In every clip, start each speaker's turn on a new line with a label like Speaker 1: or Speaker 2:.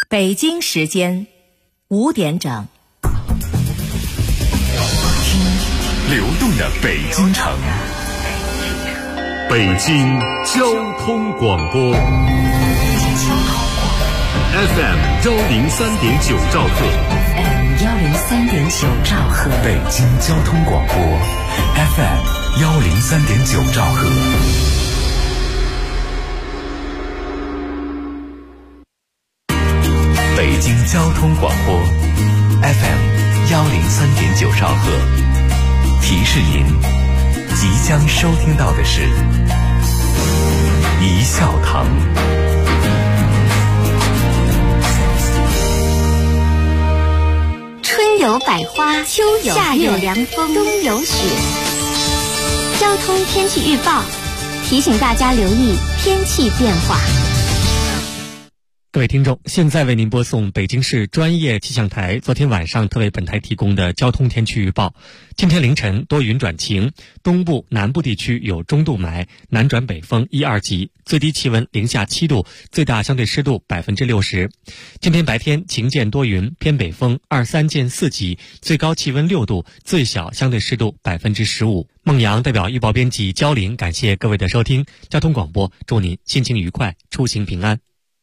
Speaker 1: 北京时间5点整。
Speaker 2: 听流动的北京城，北京交通广播 FM 103.9兆赫，
Speaker 3: FM 103.9兆赫，
Speaker 2: 北京交通广播 FM 103.9兆赫。北京交通广播 FM 103.9兆赫，提示您即将收听到的是一笑堂。
Speaker 4: 春有百花，秋有夏有凉风，冬有雪。交通天气预报提醒大家留意天气变化。
Speaker 5: 各位听众，现在为您播送北京市专业气象台昨天晚上特为本台提供的交通天气预报。今天凌晨多云转晴，东部、南部地区有中度霾，南转北风1、2级，最低气温零下7度，最大相对湿度60%。今天白天晴间多云，偏北风2、3见4级，最高气温6度，最小相对湿度15%。孟阳代表预报编辑焦玲，感谢各位的收听。交通广播祝您心情愉快，出行平安。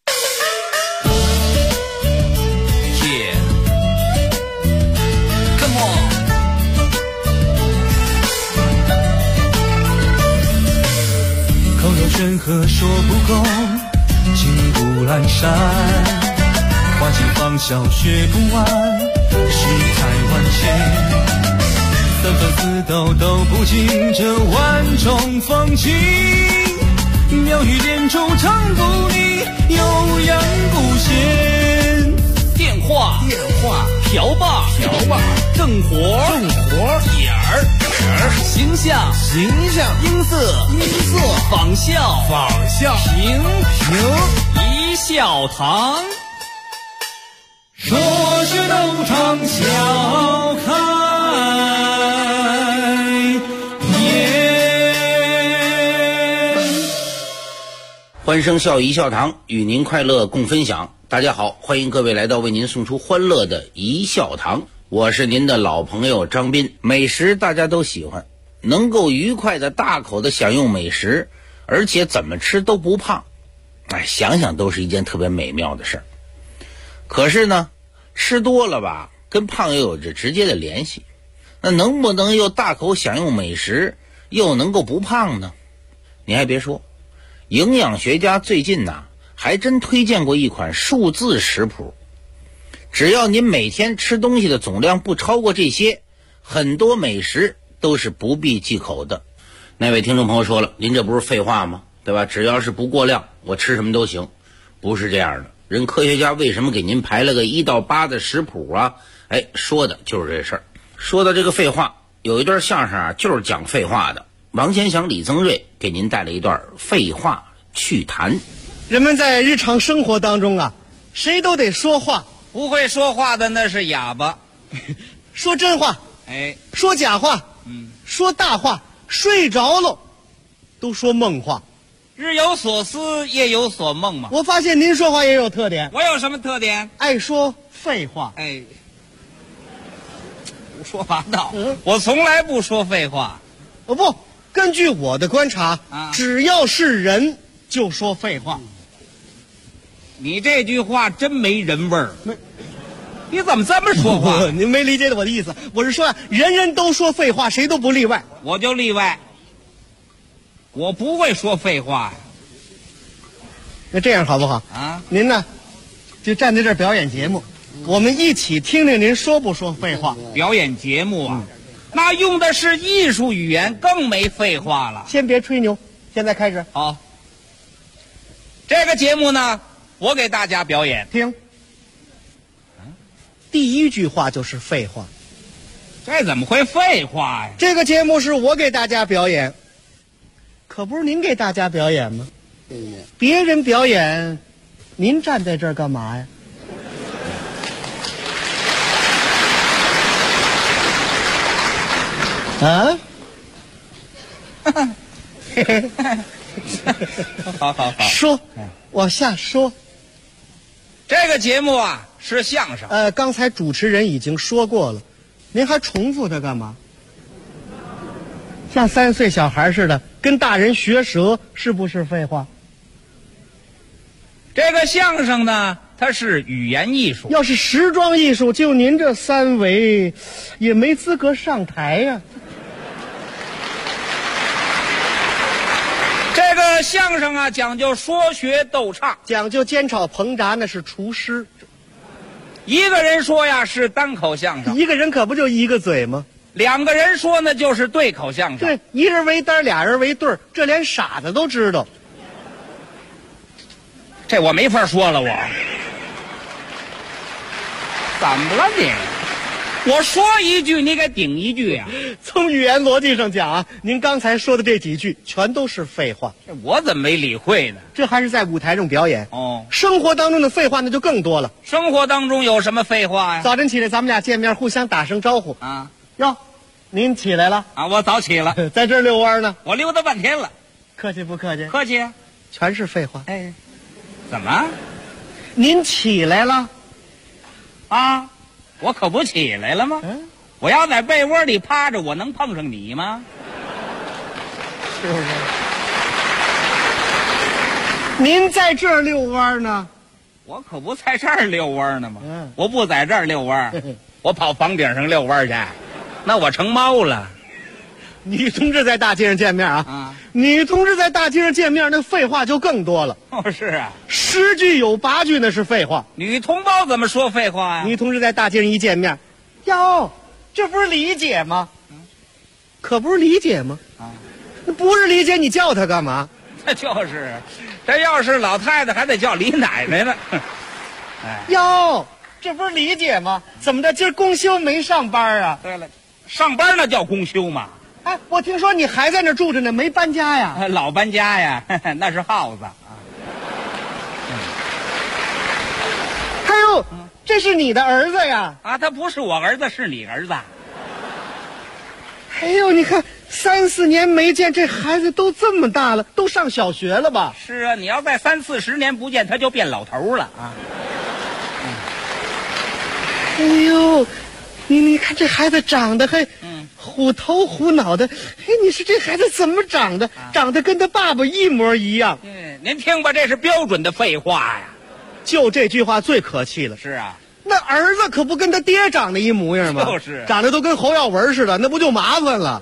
Speaker 6: 口有山河说不够，情不阑珊，花期芳笑学不完，世态万千，三分四斗都不尽这万种风情，妙语连珠唱不腻，悠扬不闲。
Speaker 7: 电话瓢把正活点儿形象音色仿效平一笑堂，
Speaker 6: 说是斗场笑开颜。
Speaker 8: 欢声笑语一笑堂，与您快乐共分享。大家好，欢迎各位来到为您送出欢乐的一笑堂，我是您的老朋友张斌。美食大家都喜欢，能够愉快的大口的享用美食，而且怎么吃都不胖，想想都是一件特别美妙的事儿。可是呢，吃多了吧，跟胖又有着直接的联系。那能不能又大口享用美食，又能够不胖呢？你还别说，营养学家最近还真推荐过一款数字食谱，只要您每天吃东西的总量不超过这些，很多美食都是不必忌口的。那位听众朋友说了，您这不是废话吗？对吧？只要是不过量，我吃什么都行。不是这样的，人科学家为什么给您排了个1到8的食谱啊？说的就是这事儿。说到这个废话，有一段相声就是讲废话的。王先祥、李增瑞给您带来一段废话趣谈。
Speaker 9: 人们在日常生活当中谁都得说话，
Speaker 7: 不会说话的那是哑巴。
Speaker 9: 说真话，说假话，说大话，睡着了都说梦话。
Speaker 7: 日有所思，夜有所梦嘛。
Speaker 9: 我发现您说话也有特点。
Speaker 7: 我有什么特点？
Speaker 9: 爱说废话。
Speaker 7: 胡说八道。我从来不说废话。
Speaker 9: 不，根据我的观察，只要是人就说废话。
Speaker 7: 你这句话真没人味儿。你怎么这么说话？
Speaker 9: 您没理解我的意思。我是说人人都说废话，谁都不例外。
Speaker 7: 我就例外，我不会说废话。
Speaker 9: 那这样好不好？您呢，就站在这儿表演节目，我们一起听听您说不说废话。
Speaker 7: 表演节目那用的是艺术语言，更没废话了。
Speaker 9: 先别吹牛，现在开始。
Speaker 7: 好，这个节目呢，我给大家表演。
Speaker 9: 听，第一句话就是废话。
Speaker 7: 这怎么会废话呀？
Speaker 9: 这个节目是我给大家表演，可不是您给大家表演吗？别人表演，您站在这儿干嘛呀？
Speaker 7: 好，
Speaker 9: 说，往下说。
Speaker 7: 这个节目啊是相声。
Speaker 9: 刚才主持人已经说过了，您还重复它干嘛？像3岁小孩似的跟大人学舌，是不是废话？
Speaker 7: 这个相声呢，它是语言艺术。
Speaker 9: 要是时装艺术，就您这3围，也没资格上台呀。
Speaker 7: 这个相声啊，讲究说学逗唱，
Speaker 9: 讲究煎炒烹炸，那是厨师。
Speaker 7: 一个人说呀是单口相声，
Speaker 9: 一个人可不就一个嘴吗
Speaker 7: ？2个人说呢就是对口相声。
Speaker 9: 对，一人为单，2人为对儿，这连傻子都知道。
Speaker 7: 这我没法说了，我怎么了你？我说一句，你给顶一句啊！
Speaker 9: 从语言逻辑上讲啊，您刚才说的这几句全都是废话。
Speaker 7: 我怎么没理会呢？
Speaker 9: 这还是在舞台上表演
Speaker 7: 哦。
Speaker 9: 生活当中的废话那就更多了。
Speaker 7: 生活当中有什么废话呀？
Speaker 9: 早晨起来，咱们俩见面，互相打声招呼
Speaker 7: 啊。
Speaker 9: 哟，您起来了
Speaker 7: 啊？我早起了，
Speaker 9: 在这儿遛弯呢。
Speaker 7: 我溜达半天了。
Speaker 9: 客气不客气？
Speaker 7: 客气。
Speaker 9: 全是废话。
Speaker 7: 哎，怎么？
Speaker 9: 您起来了？
Speaker 7: 啊，我可不起来了吗？我要在被窝里趴着，我能碰上你吗？
Speaker 9: 是不是？您在这儿遛弯呢？
Speaker 7: 我可不在这儿遛弯呢吗？我不在这儿遛弯，我跑房顶上遛弯去，那我成猫了。
Speaker 9: 女同志在大街上见面啊，女同志在大街上见面，那废话就更多了。
Speaker 7: 哦，是啊
Speaker 9: ，10句有8句那是废话。
Speaker 7: 女同胞怎么说废话呀？
Speaker 9: 女同志在大街上一见面，哟，这不是理解吗？可不是理解吗？那不是理解，你叫她干嘛？
Speaker 7: 那就是，这要是老太太还得叫李奶奶呢。
Speaker 9: 哎，哟，这不是理解吗？怎么的，今儿公休没上班啊？
Speaker 7: 对了，上班那叫公休嘛。
Speaker 9: 哎，我听说你还在那住着呢，没搬家呀？
Speaker 7: 老搬家呀，那是耗子啊。
Speaker 9: 哎呦，这是你的儿子呀？
Speaker 7: 啊，他不是我儿子，是你儿子。
Speaker 9: 哎呦，你看3、4年没见，这孩子都这么大了，都上小学了吧？
Speaker 7: 是啊，你要再30、40年不见，他就变老头了啊。
Speaker 9: 哎呦，你看这孩子长得还虎头虎脑的，哎，你说这孩子怎么长的？长得跟他爸爸一模一样。
Speaker 7: 您听吧，这是标准的废话呀。
Speaker 9: 就这句话最可气了。
Speaker 7: 是啊，
Speaker 9: 那儿子可不跟他爹长得一模样吗？
Speaker 7: 就是，
Speaker 9: 长得都跟侯耀文似的，那不就麻烦了？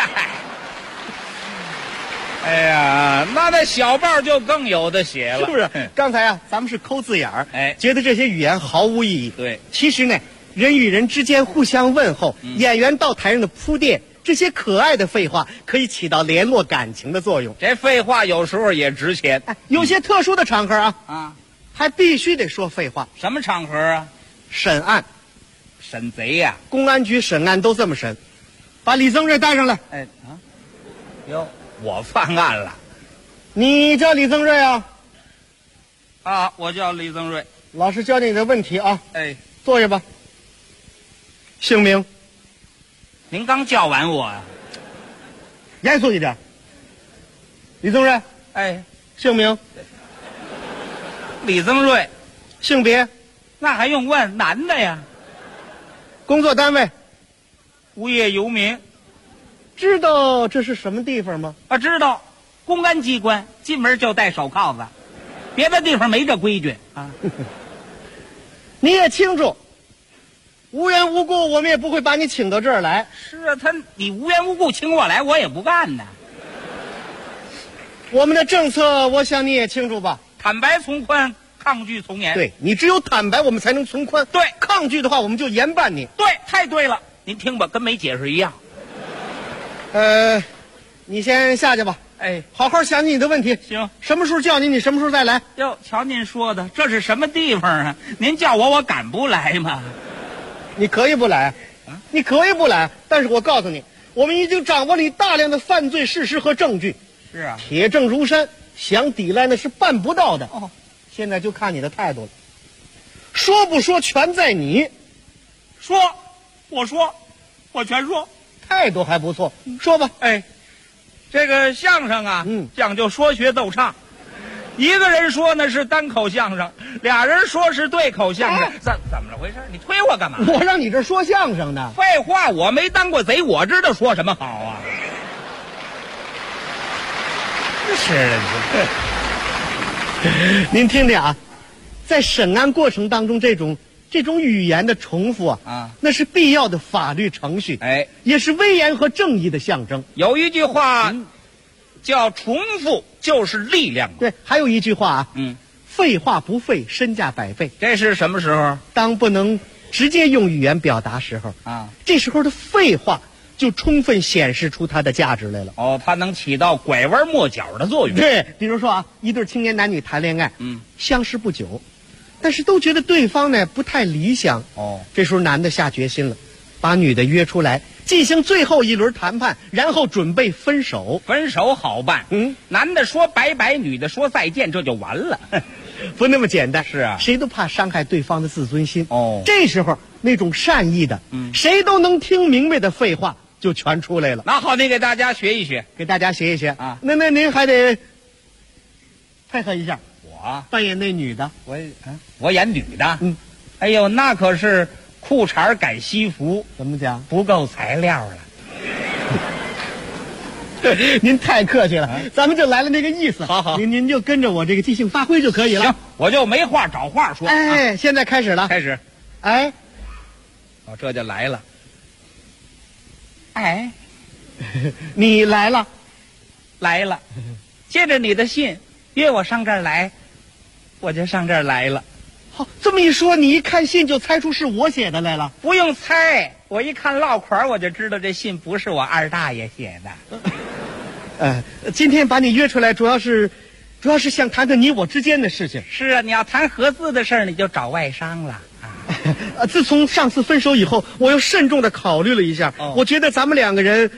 Speaker 7: 哎呀，那小报就更有的写了，
Speaker 9: 是不是？刚才啊，咱们是抠字眼儿，
Speaker 7: 哎，
Speaker 9: 觉得这些语言毫无意义。
Speaker 7: 对，
Speaker 9: 其实呢，人与人之间互相问候，演员到台上的铺垫，这些可爱的废话可以起到联络感情的作用。
Speaker 7: 这废话有时候也值钱。
Speaker 9: 有些特殊的场合啊，还必须得说废话。
Speaker 7: 什么场合啊？
Speaker 9: 审案，
Speaker 7: 审贼呀！
Speaker 9: 公安局审案都这么审。把李增瑞带上来。
Speaker 7: 哎啊，哟，我犯案了。
Speaker 9: 你叫李增瑞啊？
Speaker 7: 啊，我叫李增瑞。
Speaker 9: 老师教你的问题啊。
Speaker 7: 哎，
Speaker 9: 坐下吧。姓名？
Speaker 7: 您刚叫完我呀？
Speaker 9: 严肃一点。李增瑞。
Speaker 7: 哎，
Speaker 9: 姓名？
Speaker 7: 李增瑞。
Speaker 9: 性别？
Speaker 7: 那还用问？男的呀。
Speaker 9: 工作单位？
Speaker 7: 无业游民。
Speaker 9: 知道这是什么地方吗？
Speaker 7: 啊，知道，公安机关，进门就戴手铐子，别的地方没这规矩啊。
Speaker 9: 你也清楚，无缘无故我们也不会把你请到这儿来。
Speaker 7: 是啊，你无缘无故请我来，我也不干呢。
Speaker 9: 我们的政策，我想你也清楚吧？
Speaker 7: 坦白从宽，抗拒从严。
Speaker 9: 对，你只有坦白，我们才能从宽。
Speaker 7: 对，
Speaker 9: 抗拒的话，我们就严办你。
Speaker 7: 对，太对了。您听吧，跟没解释一样。
Speaker 9: 你先下去吧。
Speaker 7: 哎，
Speaker 9: 好好想你的问题。
Speaker 7: 行，
Speaker 9: 什么时候叫你，你什么时候再来。
Speaker 7: 哟，瞧您说的，这是什么地方啊？您叫我敢不来吗？
Speaker 9: 你可以不来，你可以不来，但是我告诉你，我们已经掌握了你大量的犯罪事实和证据。
Speaker 7: 是啊，
Speaker 9: 铁证如山，想抵赖那是办不到的。哦，现在就看你的态度了。说不说全在你。
Speaker 7: 说，我说，我全说。
Speaker 9: 态度还不错，说吧。
Speaker 7: 哎，这个相声啊，讲究说学逗唱， 一个人说呢是单口相声，俩人说是对口相声，怎么回事？你推我干嘛？
Speaker 9: 我让你这说相声呢。
Speaker 7: 废话，我没当过贼，我知道说什么好啊。是，
Speaker 9: 您听着啊，在审案过程当中，这种语言的重复啊，那是必要的法律程序，也是威严和正义的象征。
Speaker 7: 有一句话叫重复就是力量。
Speaker 9: 对，还有一句话啊，废话不废，身价百倍。
Speaker 7: 这是什么时候？
Speaker 9: 当不能直接用语言表达时候啊，这时候的废话就充分显示出它的价值来了。
Speaker 7: 哦，它能起到拐弯抹角的作用。
Speaker 9: 对，比如说啊，一对青年男女谈恋爱，相识不久，但是都觉得对方呢不太理想。哦，这时候男的下决心了，把女的约出来进行最后一轮谈判，然后准备分手。
Speaker 7: 分手好办，男的说拜拜，女的说再见，这就完了。
Speaker 9: 不那么简单。
Speaker 7: 是啊，
Speaker 9: 谁都怕伤害对方的自尊心。哦，这时候那种善意的，谁都能听明白的废话就全出来了。
Speaker 7: 那好，您给大家学一学，
Speaker 9: 给大家学一学啊。那您还得配合一下，
Speaker 7: 我
Speaker 9: 扮演那女的。
Speaker 7: 我演女的。哎呦，那可是裤衩改西服，
Speaker 9: 怎么讲？
Speaker 7: 不够材料了。
Speaker 9: 您太客气了，咱们就来了那个意思。好，您就跟着我这个即兴发挥就可以了。
Speaker 7: 行，我就没话找话说。
Speaker 9: 哎，现在开始了，
Speaker 7: 开始。
Speaker 9: 哎，
Speaker 7: 哦，这就来了。哎，
Speaker 9: 你来了，
Speaker 7: 来了。借着你的信约我上这儿来，我就上这儿来了。
Speaker 9: 好，这么一说，你一看信就猜出是我写的来了？
Speaker 7: 不用猜，我一看落款我就知道这信不是我二大爷写
Speaker 9: 的。今天把你约出来，主要是想谈谈你我之间的事情。
Speaker 7: 是啊，你要谈合资的事儿，你就找外商了。
Speaker 9: 自从上次分手以后，我又慎重的考虑了一下，我觉得咱们两个人，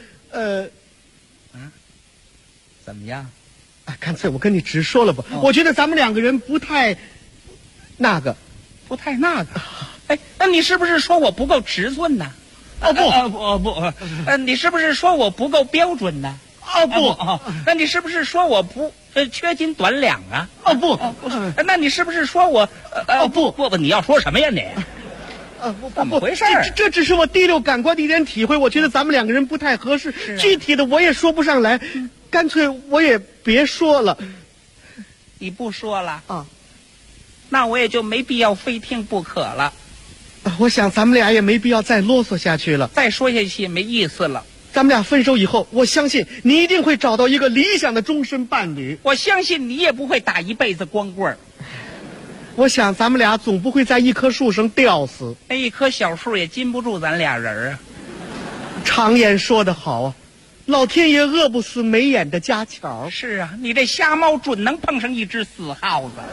Speaker 7: 怎么样？
Speaker 9: 干脆我跟你直说了吧，我觉得咱们两个人不太那个。
Speaker 7: 哎，那你是不是说我不够尺寸呢？不，你是不是说我不够标准呢？
Speaker 9: 不，
Speaker 7: 那你是不是说我不缺斤短两啊？
Speaker 9: 不，
Speaker 7: 那你是不是说我不，你要说什么呀你？怎么回事？
Speaker 9: 这只是我第六感官的一点体会，我觉得咱们两个人不太合适，具体的我也说不上来，干脆我也别说了。
Speaker 7: 你不说了啊？那我也就没必要非听不可了。
Speaker 9: 我想咱们俩也没必要再啰嗦下去了，
Speaker 7: 再说下去也没意思了。
Speaker 9: 咱们俩分手以后，我相信你一定会找到一个理想的终身伴侣。
Speaker 7: 我相信你也不会打一辈子光棍儿。
Speaker 9: 我想咱们俩总不会在一棵树上吊死。
Speaker 7: 那一棵小树也禁不住咱俩人啊。
Speaker 9: 常言说得好啊，老天爷饿不死没眼的家巧。
Speaker 7: 是啊，你这瞎猫准能碰上一只死耗子。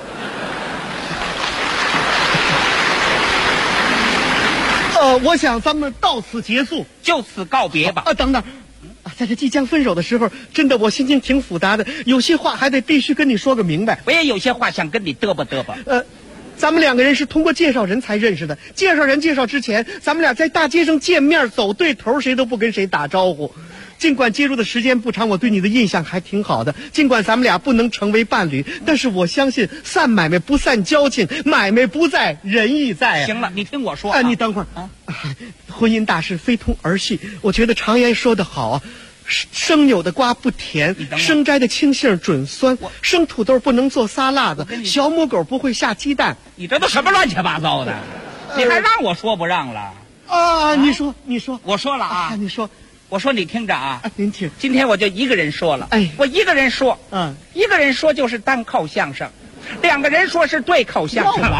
Speaker 9: 我想咱们到此结束，
Speaker 7: 就此告别吧。
Speaker 9: 等等，在这即将分手的时候，真的我心情挺复杂的，有些话还得必须跟你说个明白。
Speaker 7: 我也有些话想跟你嘚吧嘚吧。
Speaker 9: 咱们两个人是通过介绍人才认识的，介绍人介绍之前，咱们俩在大街上见面走对头，谁都不跟谁打招呼。尽管接触的时间不长，我对你的印象还挺好的。尽管咱们俩不能成为伴侣，但是我相信散买卖不散交情，买卖不在仁义在。
Speaker 7: 行了，你听我说。
Speaker 9: 你等会儿啊。婚姻大事非同儿戏，我觉得常言说得好啊，生扭的瓜不甜，生摘的青杏准酸，生土豆不能做沙拉子，小母狗不会下鸡蛋。
Speaker 7: 你这都什么乱七八糟的？你还让我说不让了？
Speaker 9: 你说，
Speaker 7: 我说了啊，
Speaker 9: 你说。
Speaker 7: 我说你听着啊，
Speaker 9: 您听，
Speaker 7: 今天我就一个人说了，我一个人说，一个人说就是单口相声，两个人说是对口相声。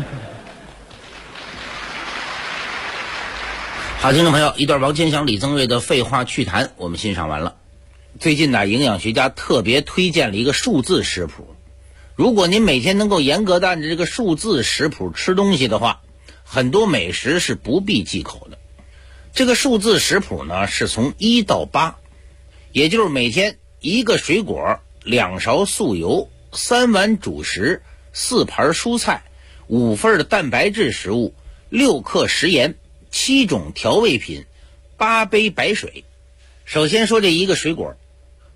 Speaker 8: 好，听众朋友，一段王千祥、李增瑞的废话趣谈我们欣赏完了。最近呢，营养学家特别推荐了一个数字食谱，如果您每天能够严格的按照这个数字食谱吃东西的话，很多美食是不必忌口的。这个数字食谱呢，是从1到8，也就是每天1个水果、2勺素油、3碗主食、4盘蔬菜、5份的蛋白质食物、6克食盐、7种调味品、8杯白水。首先说这1个水果，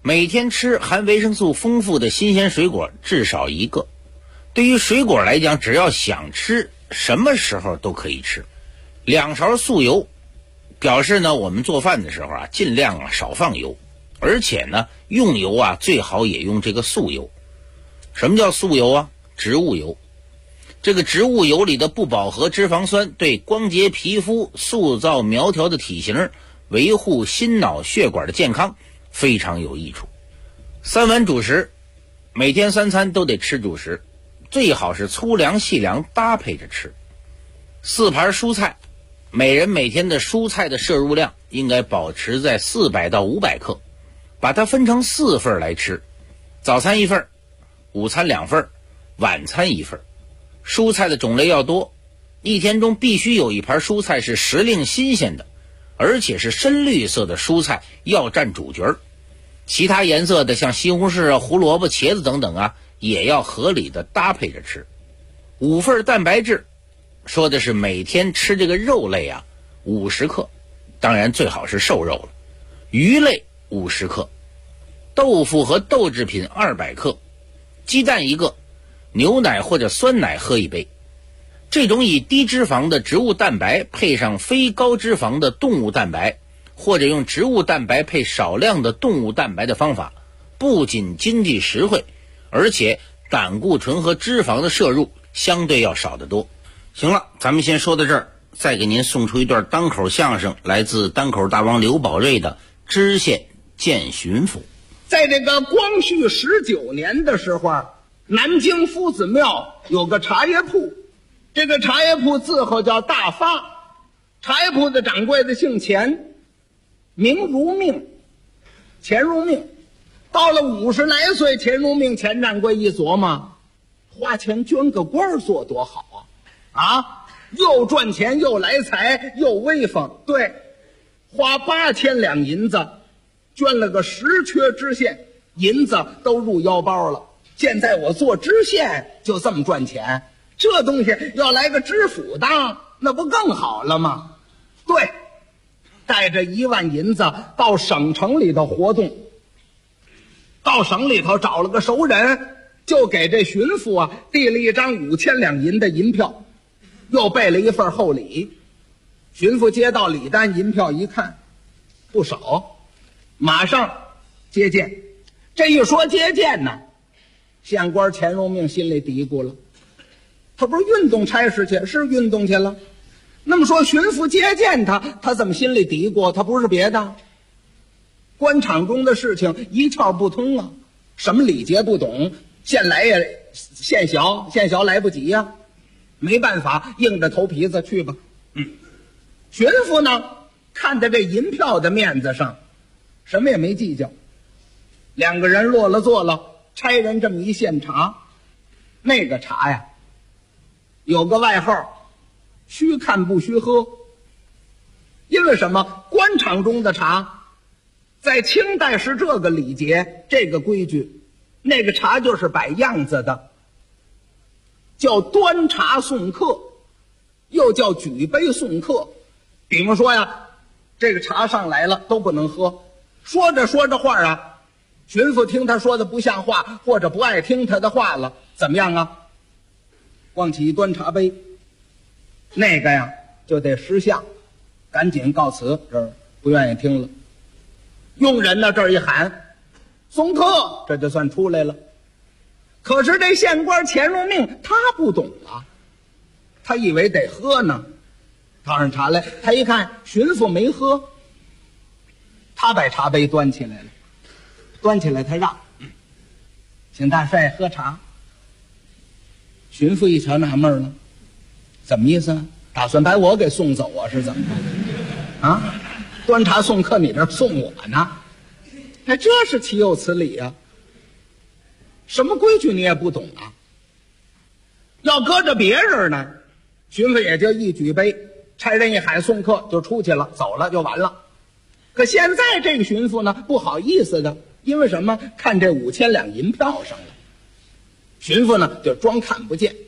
Speaker 8: 每天吃含维生素丰富的新鲜水果至少1个。对于水果来讲，只要想吃，什么时候都可以吃。2勺素油，表示呢我们做饭的时候啊，尽量少放油，而且呢用油啊最好也用这个素油。什么叫素油啊？植物油。这个植物油里的不饱和脂肪酸对光洁皮肤、塑造苗条的体型、维护心脑血管的健康非常有益处。3碗主食，每天3餐都得吃主食，最好是粗粮细粮搭配着吃。4盘蔬菜，每人每天的蔬菜的摄入量应该保持在400到500克，把它分成4份来吃，早餐1份，午餐2份，晚餐1份。蔬菜的种类要多，一天中必须有1盘蔬菜是时令新鲜的，而且是深绿色的蔬菜要占主角。其他颜色的像西红柿啊、胡萝卜、茄子等等啊，也要合理的搭配着吃。5份蛋白质，说的是每天吃这个肉类啊50克，当然最好是瘦肉了。鱼类50克，豆腐和豆制品200克，鸡蛋1个，牛奶或者酸奶喝1杯。这种以低脂肪的植物蛋白配上非高脂肪的动物蛋白，或者用植物蛋白配少量的动物蛋白的方法，不仅经济实惠，而且胆固醇和脂肪的摄入相对要少得多。行了，咱们先说到这儿，再给您送出一段单口相声，来自单口大王刘宝瑞的《知县见巡抚》。
Speaker 10: 在这个光绪19年的时候啊，南京夫子庙有个茶叶铺，这个茶叶铺字号叫大发，茶叶铺的掌柜的姓钱，名如命，钱如命。到了50来岁，钱如命钱掌柜一琢磨，花钱捐个官做多好啊！又赚钱又来财又威风。对，花8000两银子捐了个10缺知县，银子都入腰包了。现在我做知县就这么赚钱，这东西要来个知府当，那不更好了吗？对，带着1万银子到省城里头活动，到省里头找了个熟人，就给这巡抚啊递了一张5000两银的银票，又备了一份厚礼。巡抚接到礼单银票一看，不少，马上接见。这一说接见呢，县官钱如命心里嘀咕了，他不是运动差事去，是运动去了。那么说巡抚接见他怎么心里嘀咕？他不是别的，官场中的事情一窍不通啊，什么礼节不懂，县来也县小来不及呀，没办法，硬着头皮子去吧。巡抚呢，看在这银票的面子上，什么也没计较。2个人落了座了，差人这么一献茶。那个茶呀，有个外号，须看不须喝。因为什么？官场中的茶，在清代是这个礼节，这个规矩。那个茶就是摆样子的，叫端茶送客，又叫举杯送客。比方说呀，这个茶上来了都不能喝，说着说着话啊，巡抚听他说的不像话，或者不爱听他的话了，怎么样啊？往起一端茶杯，那个呀就得识相，赶紧告辞，这儿不愿意听了。佣人呢这儿一喊送客，这就算出来了。可是这县官钱如命他不懂啊，他以为得喝呢，倒上茶来，他一看巡抚没喝，他把茶杯端起来了，端起来他让，请大帅喝茶。巡抚一瞧纳闷了，怎么意思啊？打算把我给送走啊？是怎么着？啊，端茶送客，你这送我呢？哎，这是岂有此理啊！什么规矩你也不懂啊？要搁着别人呢，巡抚也就一举杯，差人一喊送客就出去了，走了就完了。可现在这个巡抚呢，不好意思的，因为什么？看这5000两银票上了，巡抚呢就装看不见，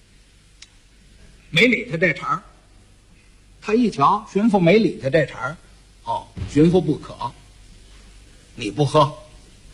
Speaker 10: 没理他这茬。他一瞧巡抚没理他这茬，哦，巡抚不可，你不喝，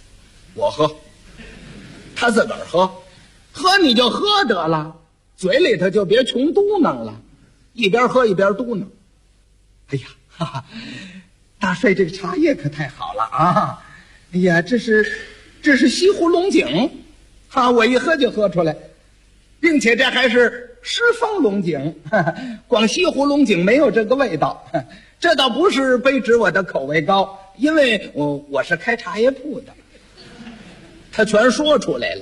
Speaker 10: 我喝，他自个儿喝，喝你就喝得了，嘴里头就别穷嘟囔了，一边喝一边嘟囔。哎呀，哈哈，大帅这个茶叶可太好了啊！哎呀，这是西湖龙井，啊，我一喝就喝出来，并且这还是狮峰龙井，光西湖龙井没有这个味道。这倒不是卑职我的口味高，因为我是开茶叶铺的。他全说出来了。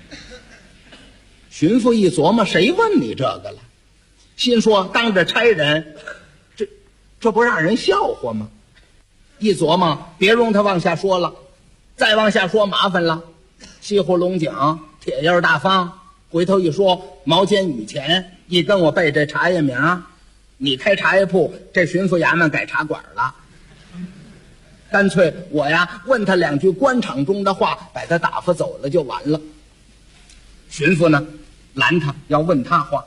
Speaker 10: 巡抚一琢磨，谁问你这个了？心说当着差人，这不让人笑话吗？一琢磨，别容他往下说了，再往下说麻烦了。西湖龙井、铁印大方，回头一说毛尖雨前，一跟我背这茶叶名，你开茶叶铺，这巡抚衙门改茶馆了。干脆我呀问他两句官场中的话，把他打发走了就完了。巡抚呢拦他，要问他话。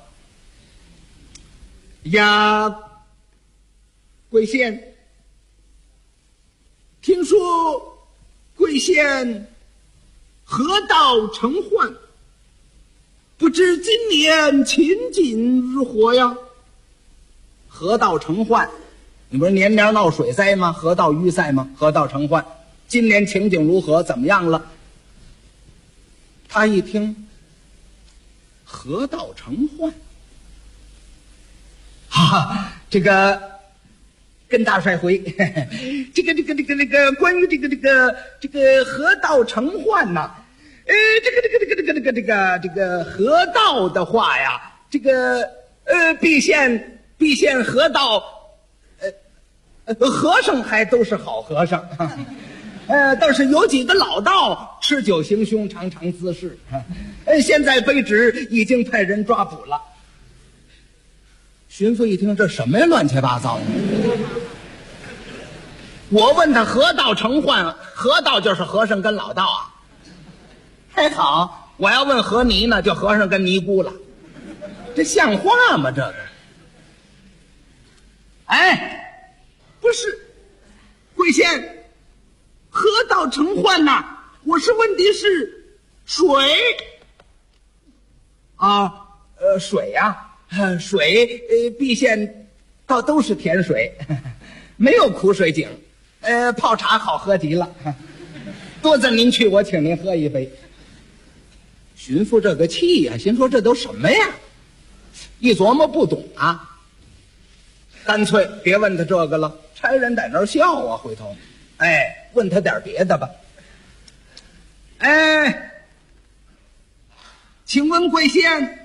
Speaker 10: 呀，贵县，听说贵县河道成患，不知今年情景如何呀？河道成患，你不是年年闹水灾吗？河道淤塞吗？河道成患，今年情景如何？怎么样了？他一听，河道成患，哈哈，这个跟大帅回，这个关于这个河道成患呐，这个河道的话呀，这个毕县河道，和尚还都是好和尚，倒是有几个老道吃酒行凶，常常滋事。现在卑职已经派人抓捕了。巡抚一听，这什么呀，乱七八糟的！我问他河道成患，河道就是和尚跟老道啊。还好，我要问和尼呢，就和尚跟尼姑了。这像话吗？这个？哎，不是，贵县河道成患呐，我是问的是水啊，水呀。水毕县倒都是甜水，没有苦水井，泡茶好喝极了，多咱您去，我请您喝一杯。巡抚这个气呀，心说这都什么呀？一琢磨不懂啊，干脆别问他这个了，差人在那儿笑啊，回头，问他点别的吧。请问贵县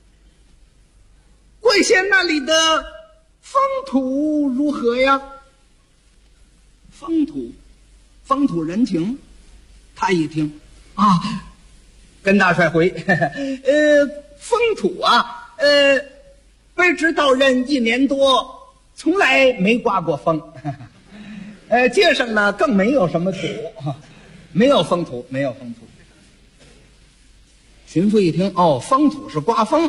Speaker 10: 那里的风土如何呀？风土人情。他一听啊，跟大帅回，风土啊，卑职到任1年多，从来没刮过风。街上呢更没有什么土，没有风土。巡抚一听，哦，风土是刮风。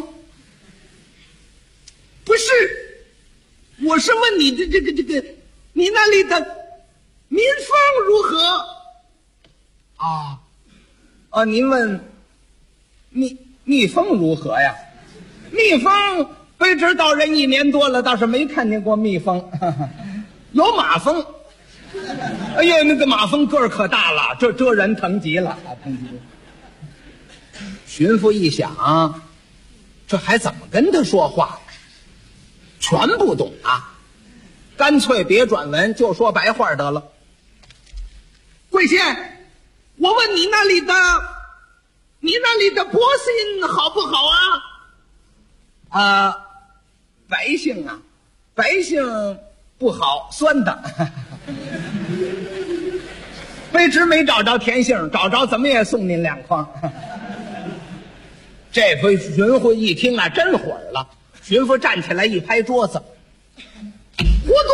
Speaker 10: 不是，我是问你的这个，你那里的民风如何？您问蜜蜂如何呀？蜜蜂卑职到任1年多了，倒是没看见过蜜蜂，有马蜂。哎呦，那个马蜂个儿可大了，这人疼极了，巡抚一想，这还怎么跟他说话？全不懂啊，干脆别转文，就说白话得了。贵县，我问你那里的百姓好不好啊？百姓不好，酸的。卑职没找着甜杏，找着怎么也送您2筐。这回巡抚一听啊，真火了。巡抚站起来一拍桌子，糊涂！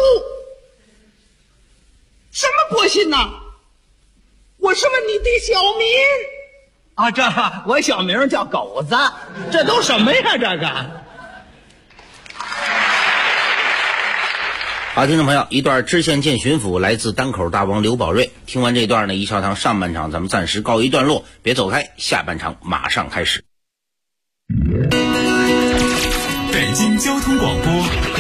Speaker 10: 什么百姓呐？我是问你的小名啊，我小名叫狗子，这都什么呀？这个
Speaker 8: 好，听众朋友，一段知县见巡抚来自单口大王刘宝瑞。听完这段呢，一笑堂上半场咱们暂时告一段落，别走开，下半场马上开始。
Speaker 2: 北京交通广播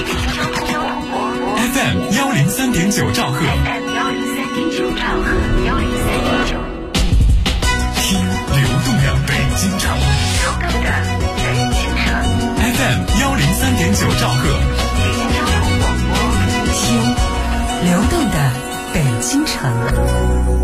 Speaker 2: FM 103.9兆赫，
Speaker 3: FM 103.9兆赫，103.9，
Speaker 2: 听流动的北京城，
Speaker 3: 流动的北京城
Speaker 2: FM 103.9兆赫，
Speaker 3: 北京交通广播，听流动的北京城。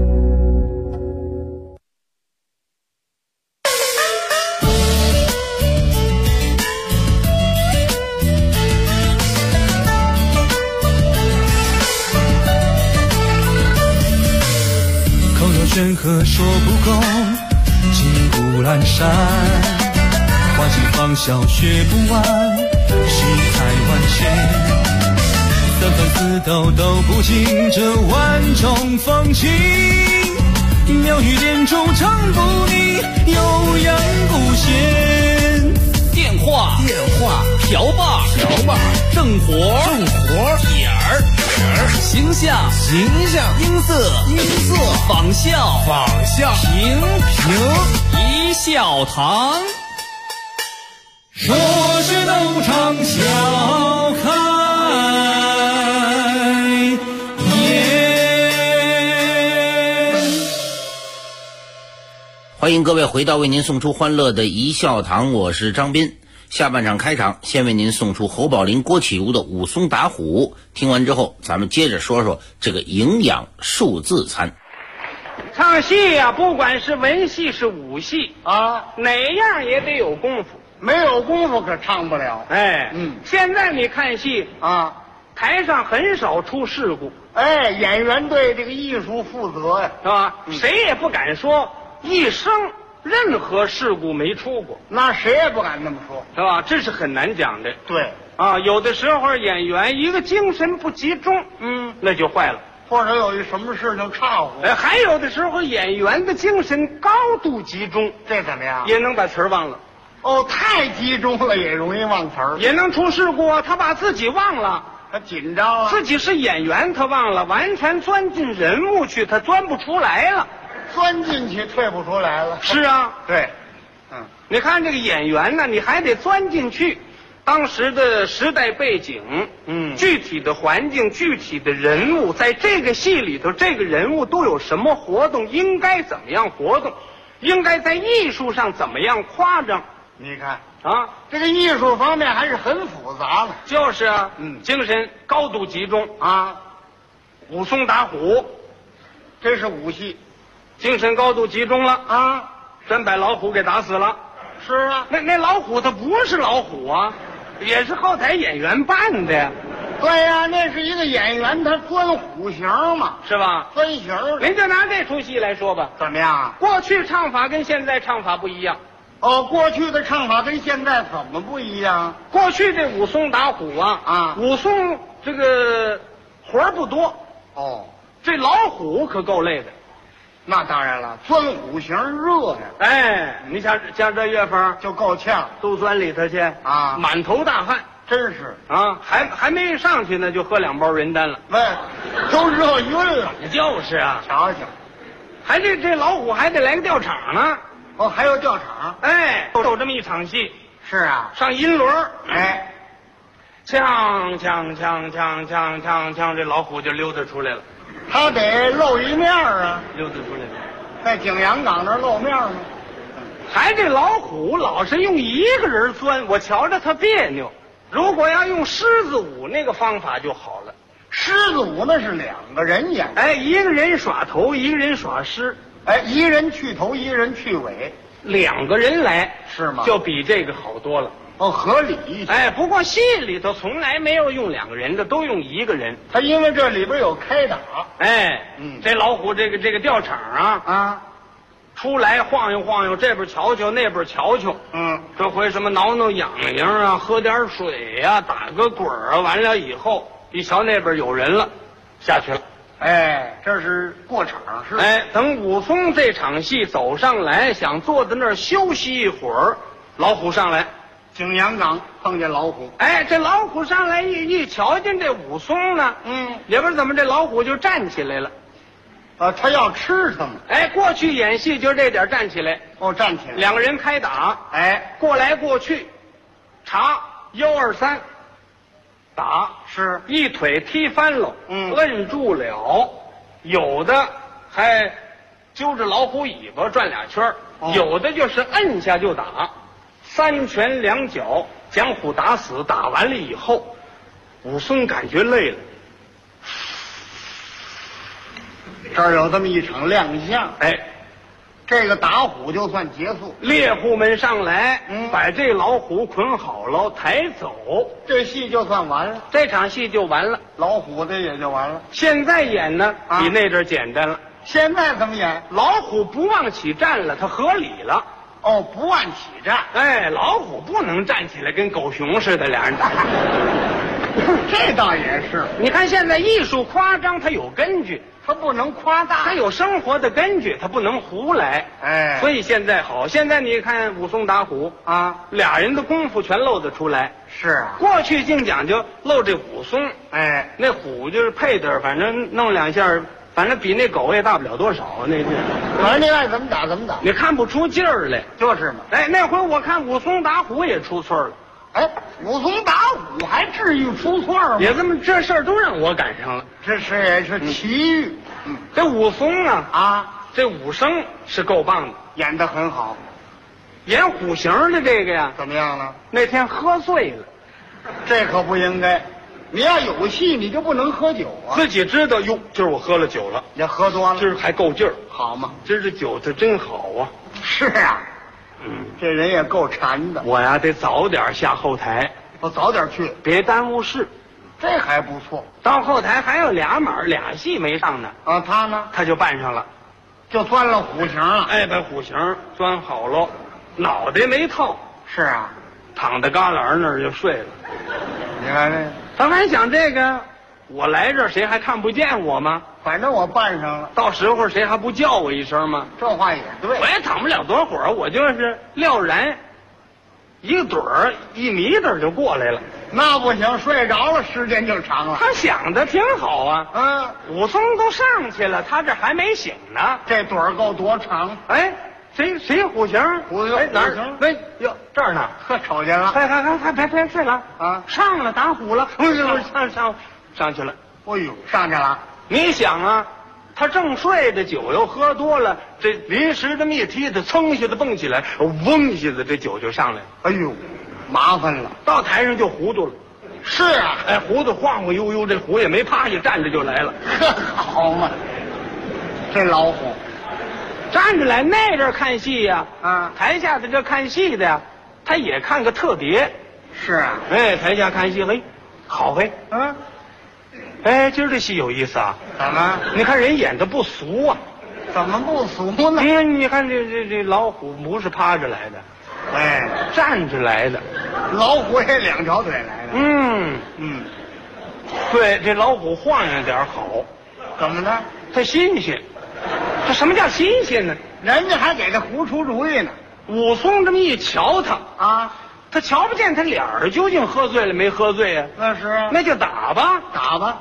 Speaker 6: 山河说不够，金谷阑珊，花季芳笑学不完，世态万千，三番四道道不尽这万种风情，妙语连珠唱不腻，悠扬不闲。
Speaker 7: 电话瓢把正活点儿形象音色仿效评一笑堂，
Speaker 6: 说是斗场笑开颜。
Speaker 8: 欢迎各位回到为您送出欢乐的一笑堂，我是张斌。下半场开场，先为您送出侯宝林、郭启儒的武松打虎。听完之后，咱们接着说说这个营养数字餐。
Speaker 7: 唱戏呀，不管是文戏是武戏啊，哪样也得有功夫，
Speaker 10: 没有功夫可唱不了。
Speaker 7: 哎，现在你看戏
Speaker 10: 啊，
Speaker 7: 台上很少出事故，
Speaker 10: 哎，演员对这个艺术负责呀，
Speaker 7: 是吧？谁也不敢说一生任何事故没出过，
Speaker 10: 那谁也不敢那么说，
Speaker 7: 是吧？这是很难讲的。
Speaker 10: 对
Speaker 7: 啊，有的时候演员一个精神不集中，那就坏了。
Speaker 10: 或者有一什么事情岔乎，
Speaker 7: 还有的时候演员的精神高度集中，
Speaker 10: 这怎么样？
Speaker 7: 也能把词儿忘了。
Speaker 10: 哦，太集中了也容易忘词儿，
Speaker 7: 也能出事故啊！他把自己忘了，
Speaker 10: 他紧张了，
Speaker 7: 自己是演员，他忘了，完全钻进人物去，他钻不出来了，
Speaker 10: 钻进去退不出来了。
Speaker 7: 是啊，
Speaker 10: 对，
Speaker 7: 你看这个演员呢，你还得钻进去。当时的时代背景，具体的环境，具体的人物，在这个戏里头，这个人物都有什么活动，应该怎么样活动，应该在艺术上怎么样夸张。
Speaker 10: 你看
Speaker 7: 啊，
Speaker 10: 这个艺术方面还是很复杂的。
Speaker 7: 就是啊，精神高度集中
Speaker 10: 啊，
Speaker 7: 武松打虎，
Speaker 10: 这是武戏，
Speaker 7: 精神高度集中了
Speaker 10: 啊，
Speaker 7: 真把老虎给打死了。
Speaker 10: 是啊，
Speaker 7: 那老虎它不是老虎啊，也是后台演员扮的呀。
Speaker 10: 对呀，那是一个演员，他钻虎形嘛，
Speaker 7: 是吧？
Speaker 10: 钻形。
Speaker 7: 您就拿这出戏来说吧，
Speaker 10: 怎么样？
Speaker 7: 过去唱法跟现在唱法不一样。
Speaker 10: 哦，过去的唱法跟现在怎么不一样？
Speaker 7: 过去这武松打虎啊，武松这个活儿不多，
Speaker 10: 哦，
Speaker 7: 这老虎可够累的。
Speaker 10: 那当然了，钻虎形热呀！
Speaker 7: 哎，你像这月份
Speaker 10: 就够呛，
Speaker 7: 都钻里头去
Speaker 10: 啊，
Speaker 7: 满头大汗，
Speaker 10: 真是
Speaker 7: 啊，还没上去呢，就喝2包人丹了，
Speaker 10: 喂，都热晕了。
Speaker 7: 就是啊，
Speaker 10: 瞧瞧，
Speaker 7: 还这老虎还得来个吊场呢。
Speaker 10: 哦，还有吊场，
Speaker 7: 哎，有这么一场戏。
Speaker 10: 是啊，
Speaker 7: 上银轮，
Speaker 10: 哎，
Speaker 7: 锵，这老虎就溜达出来了。
Speaker 10: 他得露一面啊，
Speaker 7: 溜达出来了，
Speaker 10: 在景阳冈那儿露面呢。
Speaker 7: 还这老虎老是用一个人钻，我瞧着他别扭。如果要用狮子舞那个方法就好了。
Speaker 10: 狮子舞那是2个人演，
Speaker 7: 哎，一个人耍头，一个人耍狮，
Speaker 10: 哎，一个人去头，一个人去尾
Speaker 7: ，2个人来
Speaker 10: 是吗？
Speaker 7: 就比这个好多了。
Speaker 10: 哦，合理一些。
Speaker 7: 哎，不过戏里头从来没有用2个人的，都用1个人。
Speaker 10: 他因为这里边有开打。
Speaker 7: 哎，这老虎这个吊场啊，出来晃悠晃悠，这边瞧瞧，那边瞧瞧。这回什么挠挠痒痒啊，喝点水啊，打个滚啊，完了以后一瞧那边有人了，下去了。
Speaker 10: 哎，这是过场是吧？
Speaker 7: 哎，等武松这场戏走上来，想坐在那儿休息一会儿，老虎上来
Speaker 10: 景阳冈碰见老虎，
Speaker 7: 哎，这老虎上来一瞧见这武松呢，也不知怎么这老虎就站起来了。
Speaker 10: 他要吃他嘛。
Speaker 7: 哎，过去演戏就这点站起来。
Speaker 10: 哦，站起来，
Speaker 7: 两个人开打，
Speaker 10: 哎，
Speaker 7: 过来过去，查123，打
Speaker 10: 是
Speaker 7: 一腿踢翻了，摁住了，有的还揪着老虎尾巴转2圈，有的就是摁下就打，3拳2脚将虎打死。打完了以后，武松感觉累了，
Speaker 10: 这儿有这么一场亮相，
Speaker 7: 哎，
Speaker 10: 这个打虎就算结束。
Speaker 7: 猎户们上来，把这老虎捆好了，抬走，
Speaker 10: 这戏就算完了，
Speaker 7: 这场戏就完了，
Speaker 10: 老虎的也就完了。
Speaker 7: 现在演呢，比那阵简单了。
Speaker 10: 现在怎么演？
Speaker 7: 老虎不往起站了，它合理了。
Speaker 10: 哦，不按起站。
Speaker 7: 哎，老虎不能站起来跟狗熊似的，俩人打。
Speaker 10: 这倒也是。
Speaker 7: 你看现在艺术夸张，它有根据，
Speaker 10: 它不能夸大，
Speaker 7: 它有生活的根据，它不能胡来。
Speaker 10: 哎，
Speaker 7: 所以现在好，现在你看武松打虎
Speaker 10: 啊，
Speaker 7: 俩人的功夫全露得出来。
Speaker 10: 是啊，
Speaker 7: 过去净讲究露这武松，
Speaker 10: 哎，
Speaker 7: 那虎就是配的，反正弄2下。反正比那狗也大不了多少，
Speaker 10: 反正你爱怎么打怎么打，
Speaker 7: 你看不出劲儿来，
Speaker 10: 就是嘛。
Speaker 7: 哎，那回我看武松打虎也出错了。
Speaker 10: 哎，武松打虎还至于出错吗？
Speaker 7: 也这事儿都让我赶上了。
Speaker 10: 这是也是奇遇。
Speaker 7: 这武松啊，这武生是够棒的，
Speaker 10: 演得很好。
Speaker 7: 演虎形的这个呀，
Speaker 10: 怎么样呢？
Speaker 7: 那天喝醉了，
Speaker 10: 这可不应该。你要有戏，你就不能喝酒啊！
Speaker 7: 自己知道哟，今儿我喝了酒了，
Speaker 10: 你喝多了，
Speaker 7: 今儿还够劲儿，
Speaker 10: 好嘛？
Speaker 7: 今儿这酒它真好啊！
Speaker 10: 是啊，这人也够馋的。
Speaker 7: 我呀得早点下后台，
Speaker 10: 我早点去，
Speaker 7: 别耽误事。
Speaker 10: 这还不错。
Speaker 7: 到后台还有2码，2戏没上呢。
Speaker 10: 啊，他呢？
Speaker 7: 他就扮上了，
Speaker 10: 就钻了虎形了。
Speaker 7: 哎，把虎形钻好了，脑袋没套。
Speaker 10: 是啊，
Speaker 7: 躺在旮旯那儿就睡了。
Speaker 10: 你看这。
Speaker 7: 他还想这个，我来这儿谁还看不见我吗？
Speaker 10: 反正我扮上了，
Speaker 7: 到时候谁还不叫我一声吗？
Speaker 10: 这话也对。
Speaker 7: 我也躺不了多会儿，我就是撂然，一个盹儿一迷瞪就过来了。
Speaker 10: 那不行，睡着了时间就长了。
Speaker 7: 他想的挺好啊，武松都上去了，他这还没醒呢。
Speaker 10: 这盹儿够多长？
Speaker 7: 哎，谁虎形？
Speaker 10: 虎形？
Speaker 7: 哎，哪儿？哎哟，这儿呢。
Speaker 10: 呵，瞅见了。
Speaker 7: 还别睡了啊！上了打虎了。哎呦，上去了。
Speaker 10: 哎呦，上去了。
Speaker 7: 你想啊，他正睡着，酒又喝多了，这临时这么一踢，他噌一下子蹦起来，嗡一下子这酒就上来了。
Speaker 10: 哎呦，麻烦了，
Speaker 7: 到台上就糊涂了。
Speaker 10: 是啊，
Speaker 7: 哎，糊涂晃晃悠悠，这虎也没趴下，站着就来了。
Speaker 10: 呵，好嘛，这老虎。
Speaker 7: 站着来，那阵看戏呀，台下的这看戏的呀，他也看个特别。
Speaker 10: 是啊，
Speaker 7: 哎，台下看戏，嘿，好嘿，哎，今儿这戏有意思啊。
Speaker 10: 怎么？
Speaker 7: 你看人演的不俗啊。
Speaker 10: 怎么不俗呢？
Speaker 7: 你看这老虎不是趴着来的，
Speaker 10: 哎，
Speaker 7: 站着来的。
Speaker 10: 老虎也2条腿来的。
Speaker 7: 对，这老虎晃悠点好。
Speaker 10: 怎么呢？
Speaker 7: 它新鲜。这什么叫新鲜呢？
Speaker 10: 人家还给他胡出主意呢。
Speaker 7: 武松这么一瞧他
Speaker 10: 啊，
Speaker 7: 他瞧不见他脸儿究竟喝醉了没喝醉啊？
Speaker 10: 那是，
Speaker 7: 那就打吧，
Speaker 10: 打吧。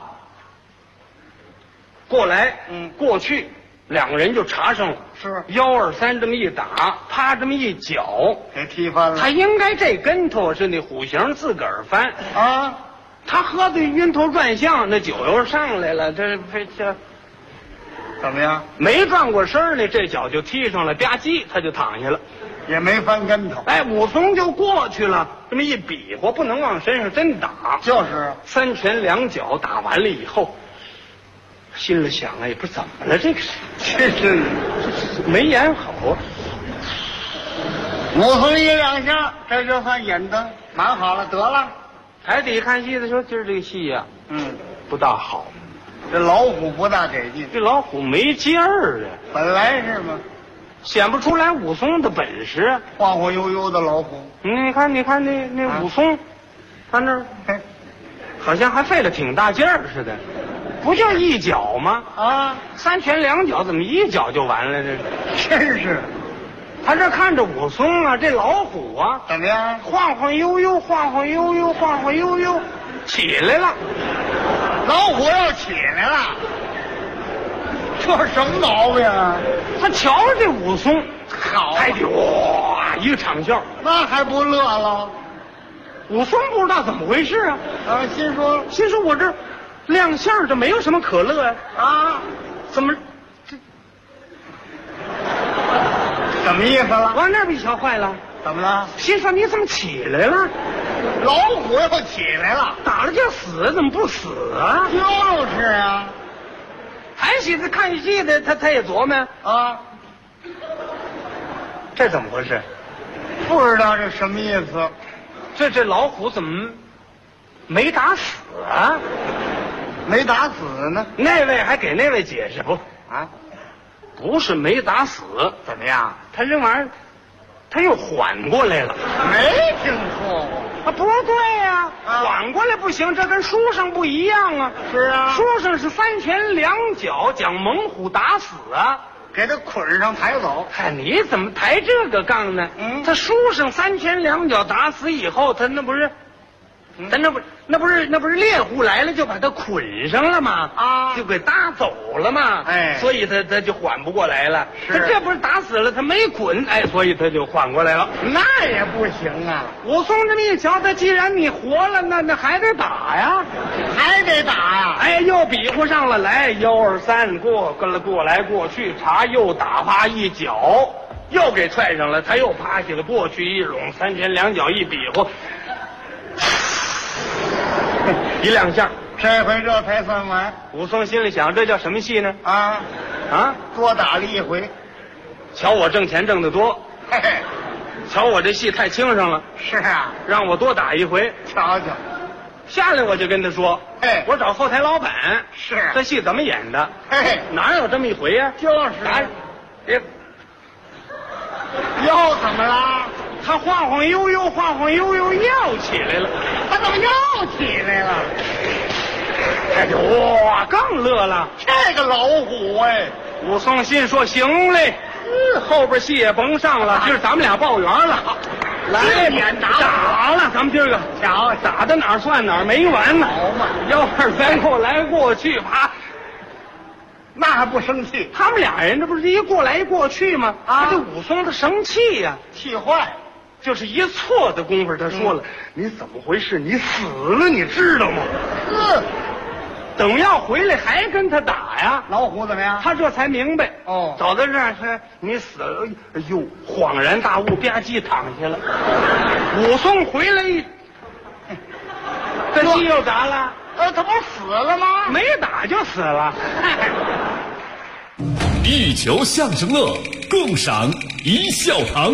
Speaker 7: 过来，过去2个人就查上了。
Speaker 10: 是
Speaker 7: 123这么一打，啪这么一脚，
Speaker 10: 给踢翻了。
Speaker 7: 他应该这跟头是那虎形自个儿翻
Speaker 10: 啊。
Speaker 7: 他喝的晕头转向，那酒又上来了，这
Speaker 10: 怎么样？
Speaker 7: 没转过身呢，这脚就踢上了，吧唧他就躺下了，
Speaker 10: 也没翻跟头。
Speaker 7: 哎，武松就过去了，这么一比划，不能往身上真打。
Speaker 10: 就是
Speaker 7: 3拳2脚打完了以后，心里想啊，也不知怎么了，这是没演好。
Speaker 10: 武松一亮相，这就算演的蛮好了，得了。
Speaker 7: 台底看戏的说，今儿这个戏呀，不大好。
Speaker 10: 这老虎不大给劲，
Speaker 7: 这老虎没劲儿啊，
Speaker 10: 本来是嘛，
Speaker 7: 显不出来武松的本事，
Speaker 10: 晃晃悠悠的老虎。
Speaker 7: 你看那武松，他那儿好像还费了挺大劲儿似的，不就一脚吗？啊，3拳2脚怎么一脚就完了？这
Speaker 10: 真是，
Speaker 7: 他这看着武松啊，这老虎啊，
Speaker 10: 怎么样？
Speaker 7: 晃晃悠悠，晃晃悠悠，晃晃悠悠，起来了。
Speaker 10: 老虎要起来了，这是什么毛病啊？
Speaker 7: 他瞧着这武松，
Speaker 10: 好，
Speaker 7: 还得哇一个场笑，
Speaker 10: 那还不乐了？
Speaker 7: 武松不知道怎么回事啊，
Speaker 10: 心说
Speaker 7: 我这亮相，这没有什么可乐呀，怎么
Speaker 10: 什么意思了？
Speaker 7: 往那边一瞧，坏了，
Speaker 10: 怎么了？
Speaker 7: 心说你怎么起来了？
Speaker 10: 老虎要起来了，
Speaker 7: 打了就死，怎么不死啊？
Speaker 10: 就是啊，
Speaker 7: 还喜欢看戏的，他也琢磨
Speaker 10: 啊，
Speaker 7: 这怎么回事？
Speaker 10: 不知道这什么意思。
Speaker 7: 这老虎怎么没打死啊？
Speaker 10: 没打死呢？
Speaker 7: 那位还给那位解释不？
Speaker 10: 啊，
Speaker 7: 不是没打死，
Speaker 10: 怎么样？
Speaker 7: 他这玩意儿，他又缓过来了。
Speaker 10: 没听说过。
Speaker 7: 不对呀，缓过来不行，这跟书上不一样啊。
Speaker 10: 是啊，
Speaker 7: 书上是三拳两脚将猛虎打死啊，
Speaker 10: 给他捆上抬走。
Speaker 7: 嗨，你怎么抬这个杠呢？他书上三拳两脚打死以后，他那不是，他那不是猎户来了就把他捆上了吗？就给搭走了嘛。所以他就缓不过来了。他这不是打死了，他没捆，所以他就缓过来了。
Speaker 10: 那也不行啊！
Speaker 7: 武松这么一瞧，他既然你活了，那还得打呀，
Speaker 10: 还得打呀！
Speaker 7: 又比划上了，来1、2、3，过来过去，查又打趴一脚，又给踹上了，他又趴下了，过去一拢，三拳两脚一比划。一亮相，
Speaker 10: 这回这才算完。
Speaker 7: 武松心里想，这叫什么戏呢？多打了一回。瞧我挣钱挣得多，嘿嘿，瞧我这戏太轻省了。
Speaker 10: 是啊，
Speaker 7: 让我多打一回，
Speaker 10: 瞧瞧。
Speaker 7: 下来我就跟他说，我找后台老板，
Speaker 10: 是
Speaker 7: 这戏怎么演的？哪有这么一回呀？
Speaker 10: 就是
Speaker 7: 别，
Speaker 10: 又怎么了？
Speaker 7: 他晃晃悠悠，晃晃悠悠又起来了。
Speaker 10: 他怎么又起来了？
Speaker 7: 哇，更乐了。
Speaker 10: 这个老虎
Speaker 7: 武松心说行嘞，后边戏也甭上了，今儿咱们俩报圆了。来，打了，咱们今儿个
Speaker 10: 瞧
Speaker 7: 打到哪儿算哪儿，没完呢。
Speaker 10: 好嘛
Speaker 7: 1、2、3，过来过去，啪。
Speaker 10: 那还不生气？
Speaker 7: 他们俩人这不是一过来一过去吗？这武松他生气呀，
Speaker 10: 气坏。
Speaker 7: 就是一错的功夫，他说了：“你怎么回事？你死了，你知道吗？”等要回来还跟他打呀。
Speaker 10: 老虎怎么样？
Speaker 7: 他这才明白。走到这儿是你死了。哎呦，恍然大悟，吧唧躺下了。武松回来这戏又咋了？
Speaker 10: 他不死了吗？
Speaker 7: 没打就死了。
Speaker 2: 一球相声乐，共赏一笑堂。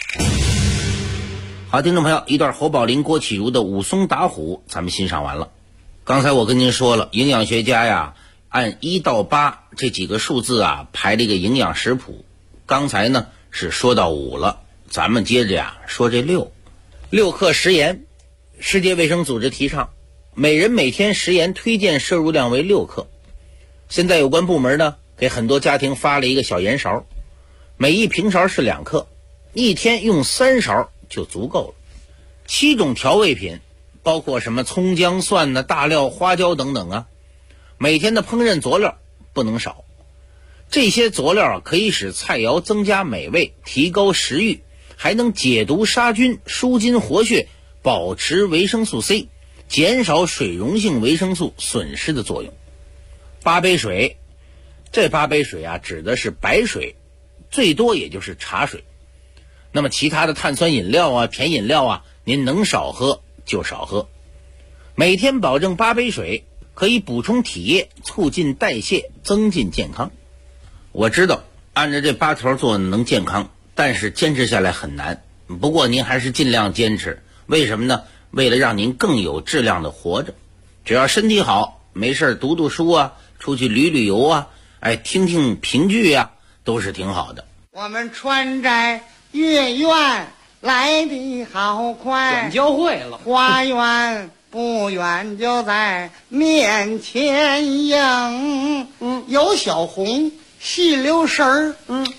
Speaker 8: 好，听众朋友，一段侯宝林、郭启儒的武松打虎咱们欣赏完了。刚才我跟您说了，营养学家呀按1到8这几个数字排了一个营养食谱。刚才呢是说到5了，咱们接着说这6克食盐。世界卫生组织提倡每人每天食盐推荐摄入量为6克。现在有关部门呢给很多家庭发了一个小盐勺，每一平勺是2克，一天用3勺就足够了。7种调味品，包括什么葱姜蒜大料花椒等等每天的烹饪佐料不能少。这些佐料可以使菜肴增加美味，提高食欲，还能解毒杀菌，舒筋活血，保持维生素 C， 减少水溶性维生素损失的作用。8杯水，这8杯水指的是白水，最多也就是茶水。那么其他的碳酸饮料甜饮料您能少喝就少喝。每天保证8杯水，可以补充体液，促进代谢，增进健康。我知道按照这8条做能健康，但是坚持下来很难。不过您还是尽量坚持，为什么呢？为了让您更有质量的活着。只要身体好，没事读读书出去旅旅游听听评剧都是挺好的。
Speaker 10: 我们川寨月院来得好快，
Speaker 11: 转交会了，
Speaker 10: 花园不远就在面前迎。有小红细溜绳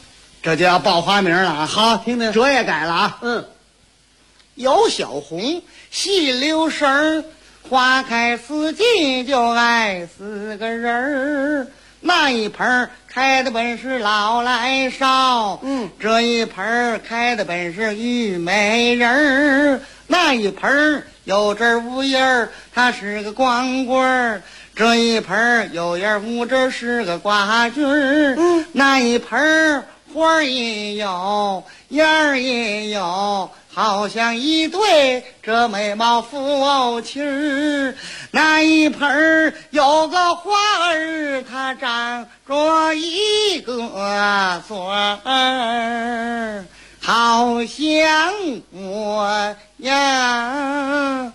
Speaker 9: 这就要报花名了啊！
Speaker 11: 好，听听。
Speaker 9: 折也改了啊。有小红，细溜绳儿，花开四季就爱4个人儿。那一盆开的本是老来少，这一盆开的本是虞美人儿。那一盆有枝无叶儿，它是个光棍儿。这一盆有叶无枝是个瓜菌儿。那一盆花也有，叶儿也有，好像一对这美貌夫妻儿。那一盆有个花儿，它长着一个穗儿，好像我呀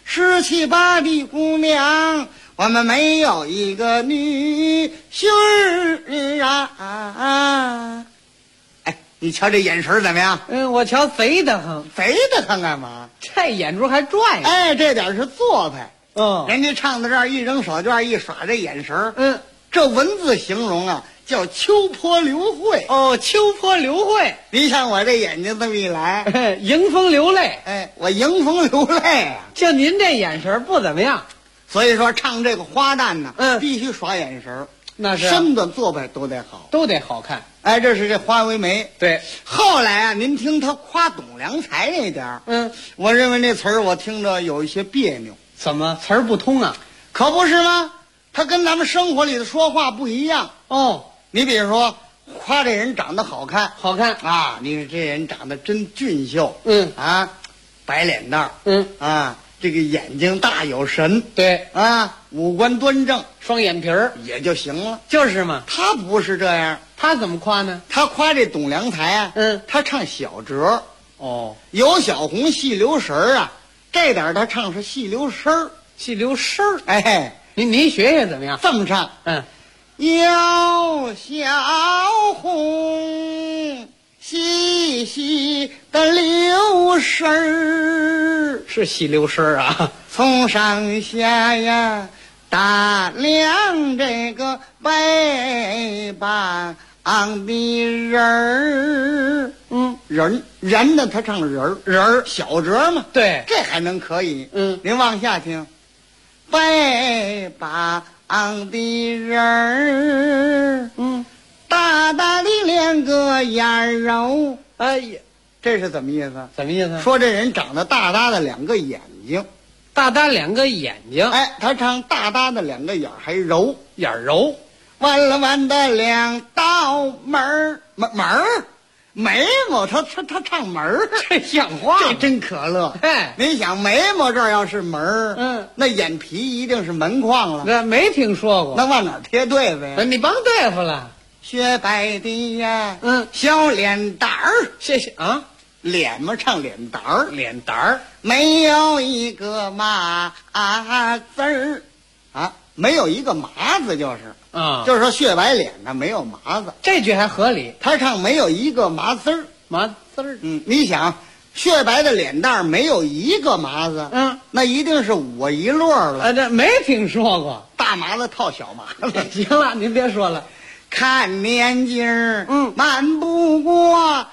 Speaker 9: 17、18的姑娘，我们没有一个女婿儿啊。哎，你瞧这眼神怎么样？
Speaker 11: 我瞧贼得很，
Speaker 9: 贼得很干嘛？
Speaker 11: 这眼珠还转呀！
Speaker 9: 哎，这点是做派。人家唱到这儿，一扔手绢，一耍这眼神这文字形容啊，叫秋波流慧。
Speaker 11: 哦，秋波流慧。
Speaker 9: 你像我这眼睛这么一来，
Speaker 11: 迎风流泪。
Speaker 9: 哎，我迎风流泪啊！
Speaker 11: 就您这眼神不怎么样，
Speaker 9: 所以说唱这个花旦呢，必须耍眼神。
Speaker 11: 那是
Speaker 9: 身段做派都得好，
Speaker 11: 都得好看。
Speaker 9: 哎，这是这花为媒。
Speaker 11: 对，
Speaker 9: 后来啊，您听他夸董良才那点儿，我认为那词儿我听着有一些别扭。
Speaker 11: 怎么词儿不通啊？
Speaker 9: 可不是吗？他跟咱们生活里的说话不一样。你比如说，夸这人长得好看，
Speaker 11: 好看
Speaker 9: 啊！你说这人长得真俊秀，白脸蛋儿，这个眼睛大有神，
Speaker 11: 对
Speaker 9: 啊，五官端正，
Speaker 11: 双眼皮儿
Speaker 9: 也就行了。
Speaker 11: 就是嘛，
Speaker 9: 他不是这样，
Speaker 11: 他怎么夸呢？
Speaker 9: 他夸这董良才啊，他唱小折，有小红细留神儿啊，这点他唱是细留声儿，
Speaker 11: 细留声儿。
Speaker 9: 哎，
Speaker 11: 您学学怎么样？
Speaker 9: 这么唱，有小红细细的留神儿，
Speaker 11: 是细留声儿啊。
Speaker 9: 从上下呀打量这个背膀的人儿，人呢，他唱人儿小折嘛，
Speaker 11: 对，
Speaker 9: 这还能可以。您往下听，背膀的人儿，大大的两个眼肉，
Speaker 11: 哎呀，
Speaker 9: 这是怎么意思？
Speaker 11: 怎么意思？
Speaker 9: 说这人长得大大的两个眼睛，
Speaker 11: 大大两个眼睛，
Speaker 9: 哎，他唱大大的两个眼还柔，
Speaker 11: 眼柔，
Speaker 9: 弯了弯的两道门儿，眉毛，他唱门儿，
Speaker 11: 这像话，
Speaker 9: 这真可乐。
Speaker 11: 哎，
Speaker 9: 您想眉毛这儿要是门儿，那眼皮一定是门框了。
Speaker 11: 那没听说过，
Speaker 9: 那往哪儿贴对子呀？
Speaker 11: 你甭对付了，
Speaker 9: 雪白的呀，小脸蛋儿，
Speaker 11: 谢谢啊。
Speaker 9: 脸嘛，唱脸蛋儿，
Speaker 11: 脸蛋儿
Speaker 9: 没有一个麻字儿啊，没有一个麻字，就是说雪白脸呢没有麻子，
Speaker 11: 这句还合理。
Speaker 9: 他唱没有一个麻丝儿，
Speaker 11: 麻丝儿，
Speaker 9: 你想雪白的脸蛋没有一个麻子，那一定是我一摞了。
Speaker 11: 这没听说过，
Speaker 9: 大麻子套小麻子。
Speaker 11: 行了，您别说了。
Speaker 9: 看年纪儿，慢不过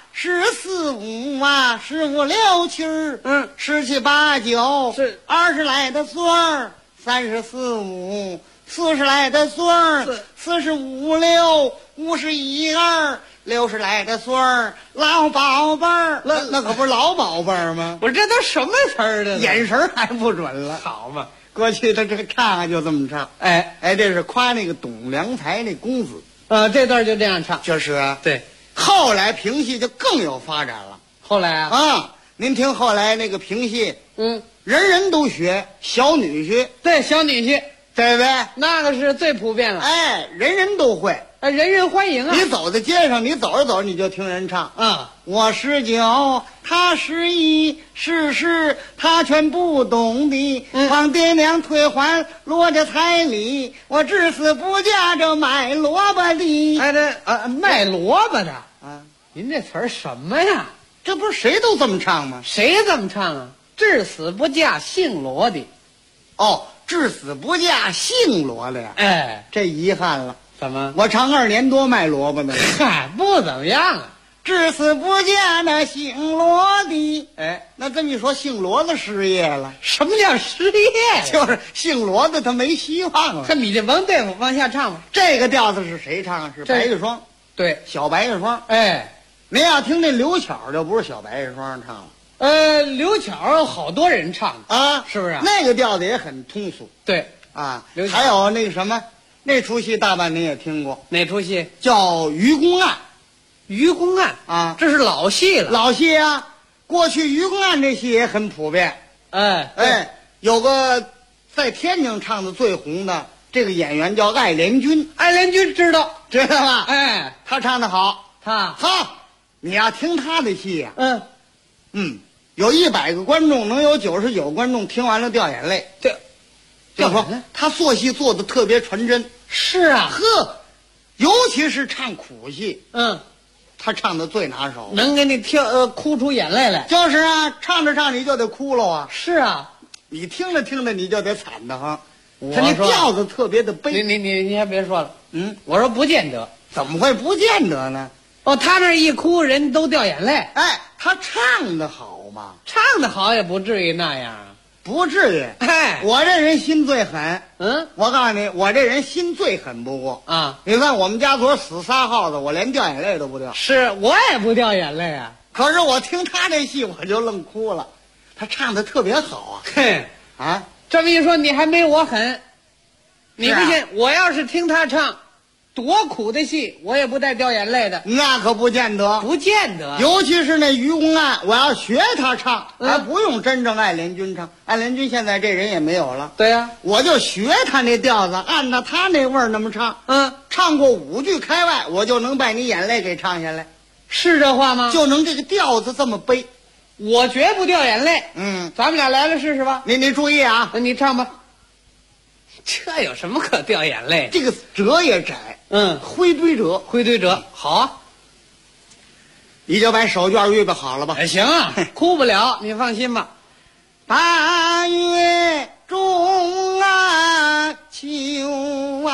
Speaker 9: 14、15啊，15、16、7，17、8、9
Speaker 11: 是
Speaker 9: 20来的岁儿，34、5。40来的岁儿，45、6、51、2、60来的岁儿，老宝贝儿，那可不是老宝贝儿吗？
Speaker 11: 我这都什么词儿的？
Speaker 9: 眼神还不准了。
Speaker 11: 好嘛，
Speaker 9: 过去他这个唱就这么唱。哎，这是夸那个董良才那公子。
Speaker 11: 这段就这样唱。
Speaker 9: 就是啊。
Speaker 11: 对。
Speaker 9: 后来评戏就更有发展了。
Speaker 11: 后来啊，
Speaker 9: 您听后来那个评戏，人人都学，小女婿。
Speaker 11: 对，小女婿。
Speaker 9: 对不对？
Speaker 11: 那个是最普遍了。
Speaker 9: 哎，人人都会，
Speaker 11: 人人欢迎啊！
Speaker 9: 你走在街上，你走着走，你就听人唱我19，他11，事他全不懂的。望爹娘退还罗家彩礼，我至死不嫁这卖萝卜的。
Speaker 11: 哎，卖萝卜的您这词儿什么呀？
Speaker 9: 这不是谁都这么唱吗？
Speaker 11: 谁这么唱啊？至死不嫁姓罗的。
Speaker 9: 至死不嫁姓罗的呀！
Speaker 11: 哎，
Speaker 9: 这遗憾了。
Speaker 11: 怎么？
Speaker 9: 我唱2年多卖萝卜呢。
Speaker 11: 嗨，不怎么样啊。 至死不见那姓罗的。哎，那这么一说，姓罗的失业了。
Speaker 9: 什么叫失业？
Speaker 11: 就是姓罗的他没希望了。
Speaker 9: 这你这甭对付，往下唱吧。
Speaker 11: 这个调子是谁唱啊？是白玉霜。
Speaker 9: 对，
Speaker 11: 小白玉霜。
Speaker 9: 哎，
Speaker 11: 您要听那刘巧，就不是小白玉霜唱了。
Speaker 9: 刘巧有好多人唱
Speaker 11: 啊，
Speaker 9: 是不是？
Speaker 11: 那个调子也很通俗。
Speaker 9: 对
Speaker 11: 啊，还有那个什么，那出戏大半您也听过。
Speaker 9: 哪出戏？
Speaker 11: 叫《愚公案》。
Speaker 9: 愚公案
Speaker 11: 啊，
Speaker 9: 这是老戏了。
Speaker 11: 老戏啊，过去愚公案这戏也很普遍。
Speaker 9: 哎，
Speaker 11: 有个在天津唱的最红的这个演员叫艾连军。
Speaker 9: 艾连军知道
Speaker 11: 吧？
Speaker 9: 哎，
Speaker 11: 他唱的好。
Speaker 9: 他，
Speaker 11: 你要听他的戏呀，有100个观众，能有99观众听完了掉眼泪。
Speaker 9: 对，
Speaker 11: 就是说他做戏做的特别纯真。
Speaker 9: 是啊，
Speaker 11: 尤其是唱苦戏，他唱的最拿手，
Speaker 9: 能给你哭出眼泪来。
Speaker 11: 就是啊，唱着唱着你就得哭了啊。
Speaker 9: 是啊，
Speaker 11: 你听着听着你就得惨的慌。
Speaker 9: 他那
Speaker 11: 调子特别的悲。
Speaker 9: 你还别说了，我说不见得。
Speaker 11: 怎么会不见得呢？
Speaker 9: 哦，他那一哭人都掉眼泪。
Speaker 11: 哎，他唱的好嘛？
Speaker 9: 唱的好也不至于那样啊。
Speaker 11: 不至于。
Speaker 9: 哎，
Speaker 11: 我这人心最狠。
Speaker 9: 我
Speaker 11: 告诉你，我这人心最狠不过
Speaker 9: 啊。
Speaker 11: 你看我们家昨儿死仨耗子，我连掉眼泪都不掉。
Speaker 9: 是我也不掉眼泪啊。
Speaker 11: 可是我听他这戏，我就愣哭了。他唱的特别好啊。
Speaker 9: 嘿啊，这么一说，你还没我狠。你不信，我要是听他唱多苦的戏，我也不带掉眼泪的。
Speaker 11: 那可不见得，
Speaker 9: 不见得。
Speaker 11: 尤其是那愚公案，我要学他唱，还不用真正艾连军唱。艾连军现在这人也没有了。
Speaker 9: 对呀，
Speaker 11: 我就学他那调子，按照他那味儿那么唱。唱过5句开外，我就能把你眼泪给唱下来。
Speaker 9: 是这话吗？
Speaker 11: 就能这个调子这么悲，
Speaker 9: 我绝不掉眼泪。咱们俩来了试试吧。
Speaker 11: 你注意啊，
Speaker 9: 那你唱吧。这有什么可掉眼泪？
Speaker 11: 这个折也窄。灰堆折，
Speaker 9: 好啊。
Speaker 11: 你就把手绢预备好了吧？
Speaker 9: 行啊，哭不了，你放心吧。
Speaker 11: 8月中啊，秋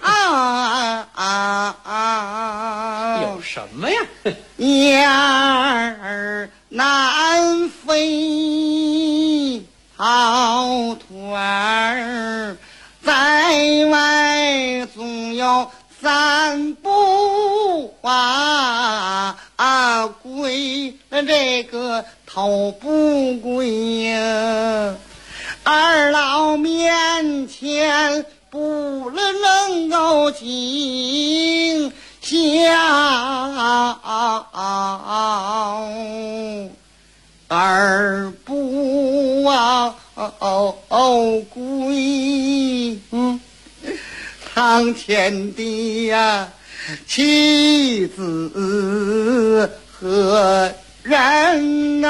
Speaker 11: 啊，
Speaker 9: 有什么呀？
Speaker 11: 雁儿南飞，跑团儿在外总有3不归，这个头不归呀。二老面前不能够尽孝，二不归。堂前的呀妻子何人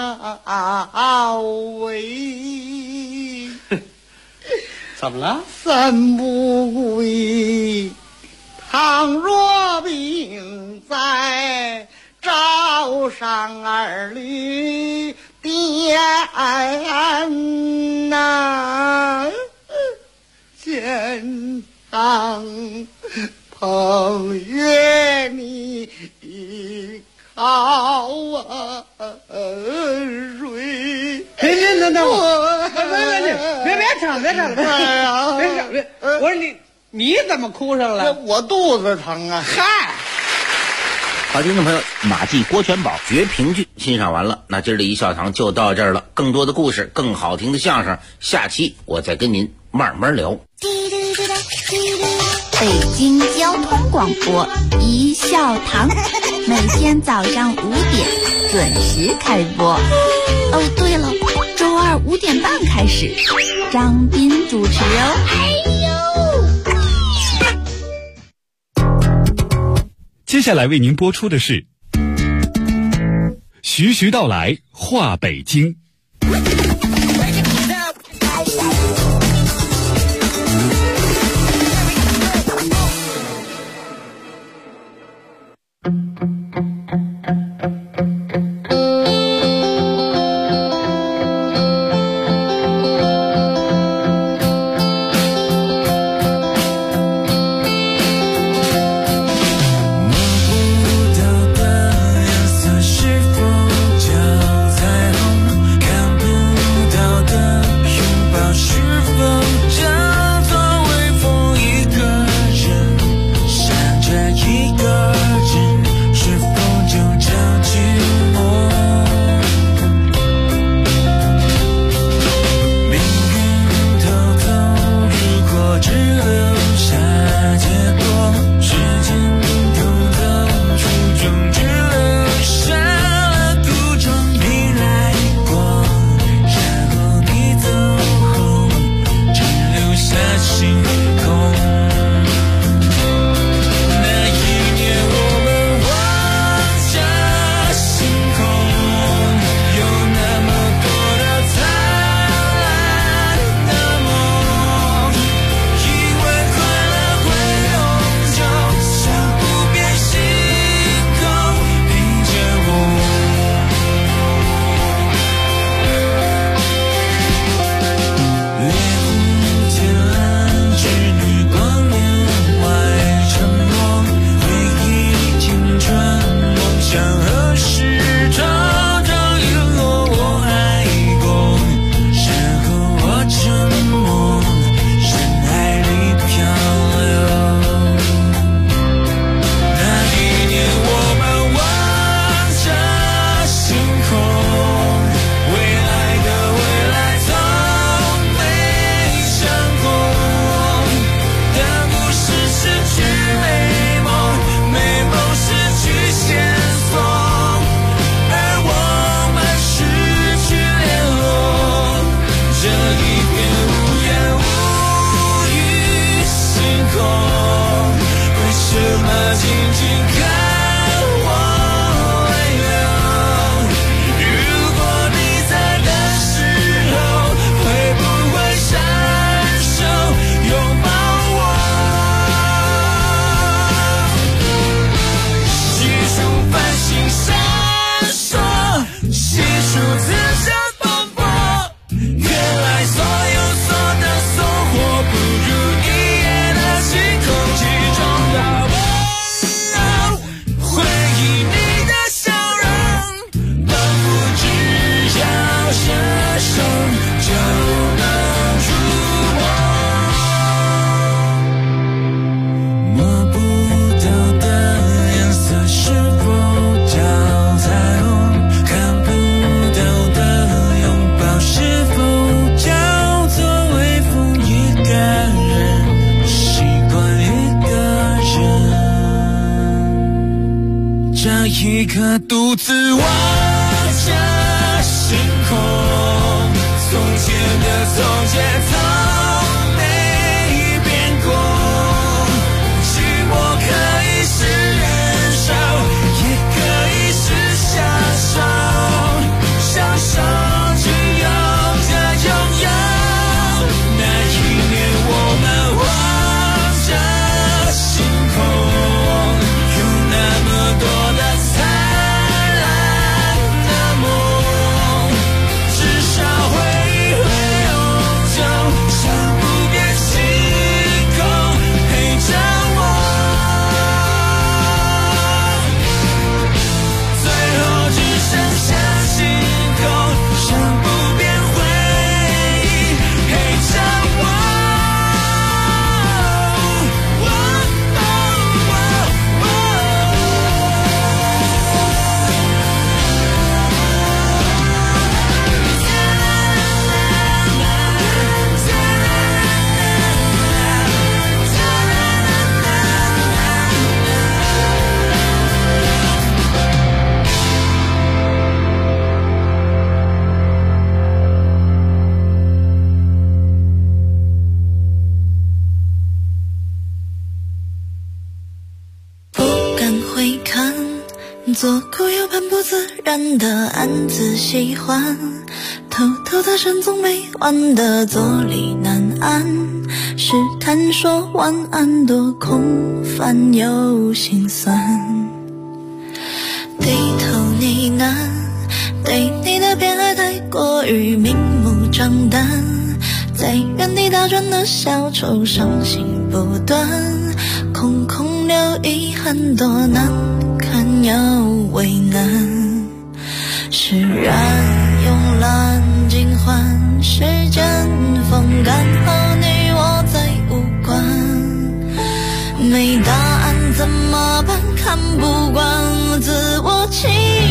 Speaker 11: 为？
Speaker 9: 怎么了
Speaker 11: ？3不归，倘若病在，招上儿女殿见堂彭月你靠水。
Speaker 9: 别唱了，别！我说你怎么哭上了？
Speaker 11: 我肚子疼啊！
Speaker 9: 嗨，
Speaker 8: 好，听众朋友，马季郭全宝绝评剧欣赏完了，那今儿的一笑堂就到这儿了。更多的故事，更好听的相声，下期我再跟您慢慢聊。
Speaker 4: 北京交通广播一笑堂，每天早上5点准时开播。哦，对了，周二5点半开始，张斌主持哦。
Speaker 12: 接下来为您播出的是徐徐道来话北京。
Speaker 6: 一个独自望着星空，从前的从前从没变过，寂寞可以是忍受，也可以是享受，享受只有这拥有。那一年我们望着星空，有那么多的灿烂的梦，至少回忆会永久，像不变星空陪着我，最后只剩下星空，像不变回忆陪着我。
Speaker 13: 不敢回看，左顾右盼不自然的暗自喜欢，偷偷在深总没完的坐立难安，试探说晚安多空泛又心酸，低头呢喃，对你的偏爱太过于明目张胆，在原地打转的小丑伤心不断，空空留遗憾，多难堪又为难，释然慵懒尽欢，时间风干后你我再无关，没答案怎么办？看不惯自我欺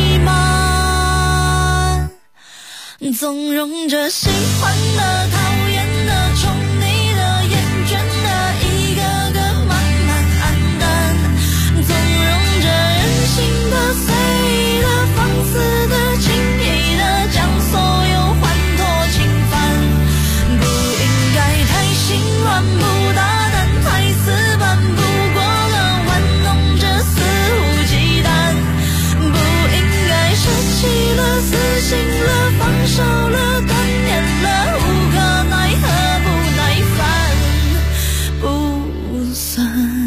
Speaker 13: 瞒，纵容着喜欢的、讨厌的、宠你的、厌倦的，一个个慢慢黯淡，纵容着任性的、随的、放肆的、轻易的，将所有欢脱侵犯，不应该太心软，不大胆，太死板，不过了玩弄着肆无忌惮，不应该舍弃了、死心了、放手了、断念了，无可奈何，不耐烦，不算。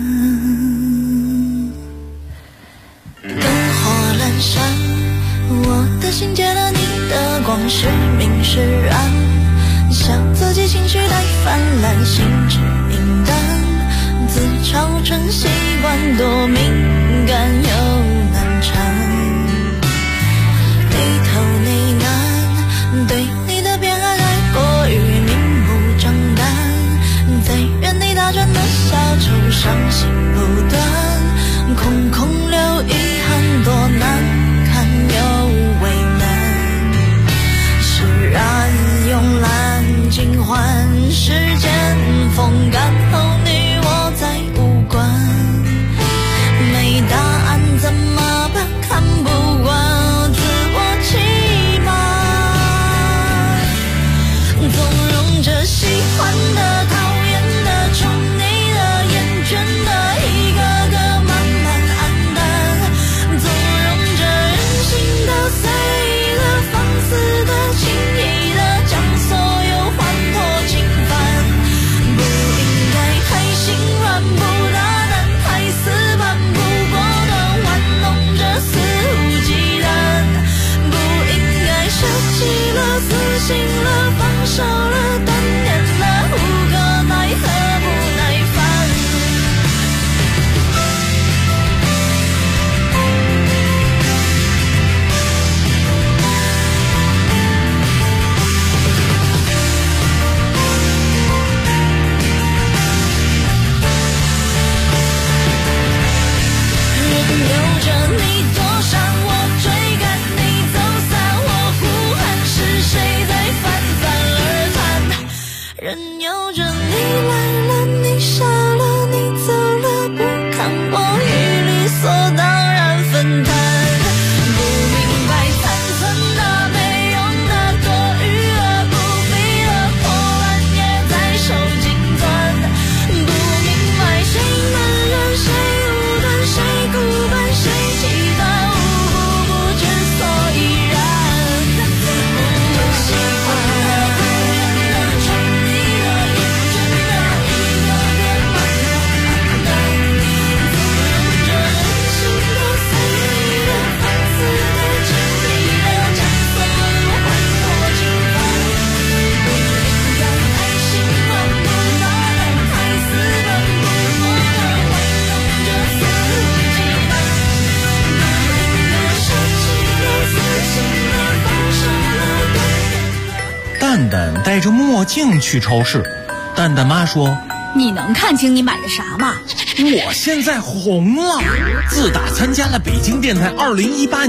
Speaker 13: 灯火阑珊，我的心借了你的光，是明是暗，笑自己情绪太泛滥，心智敏感，自嘲成习惯，多敏感又难缠，低头呢喃，对你的偏爱太过于明目张胆，在原地打转的小丑伤心不断，空空留遗憾，多难堪又为难，释然慵懒尽欢，时间风干后你我再无关，没答案怎么办？看不惯自我欺瞒，纵容着喜欢的、讨厌的、宠你的、厌倦的，一个个慢慢黯淡，纵容着任性的、随的、放肆的、轻易的，将所有欢脱侵犯，不应该太
Speaker 14: 蛋蛋戴着墨镜去超市。蛋蛋妈说：“
Speaker 15: 你能看清你买的啥吗？”
Speaker 14: 我现在红了，自打参加了北京电台2018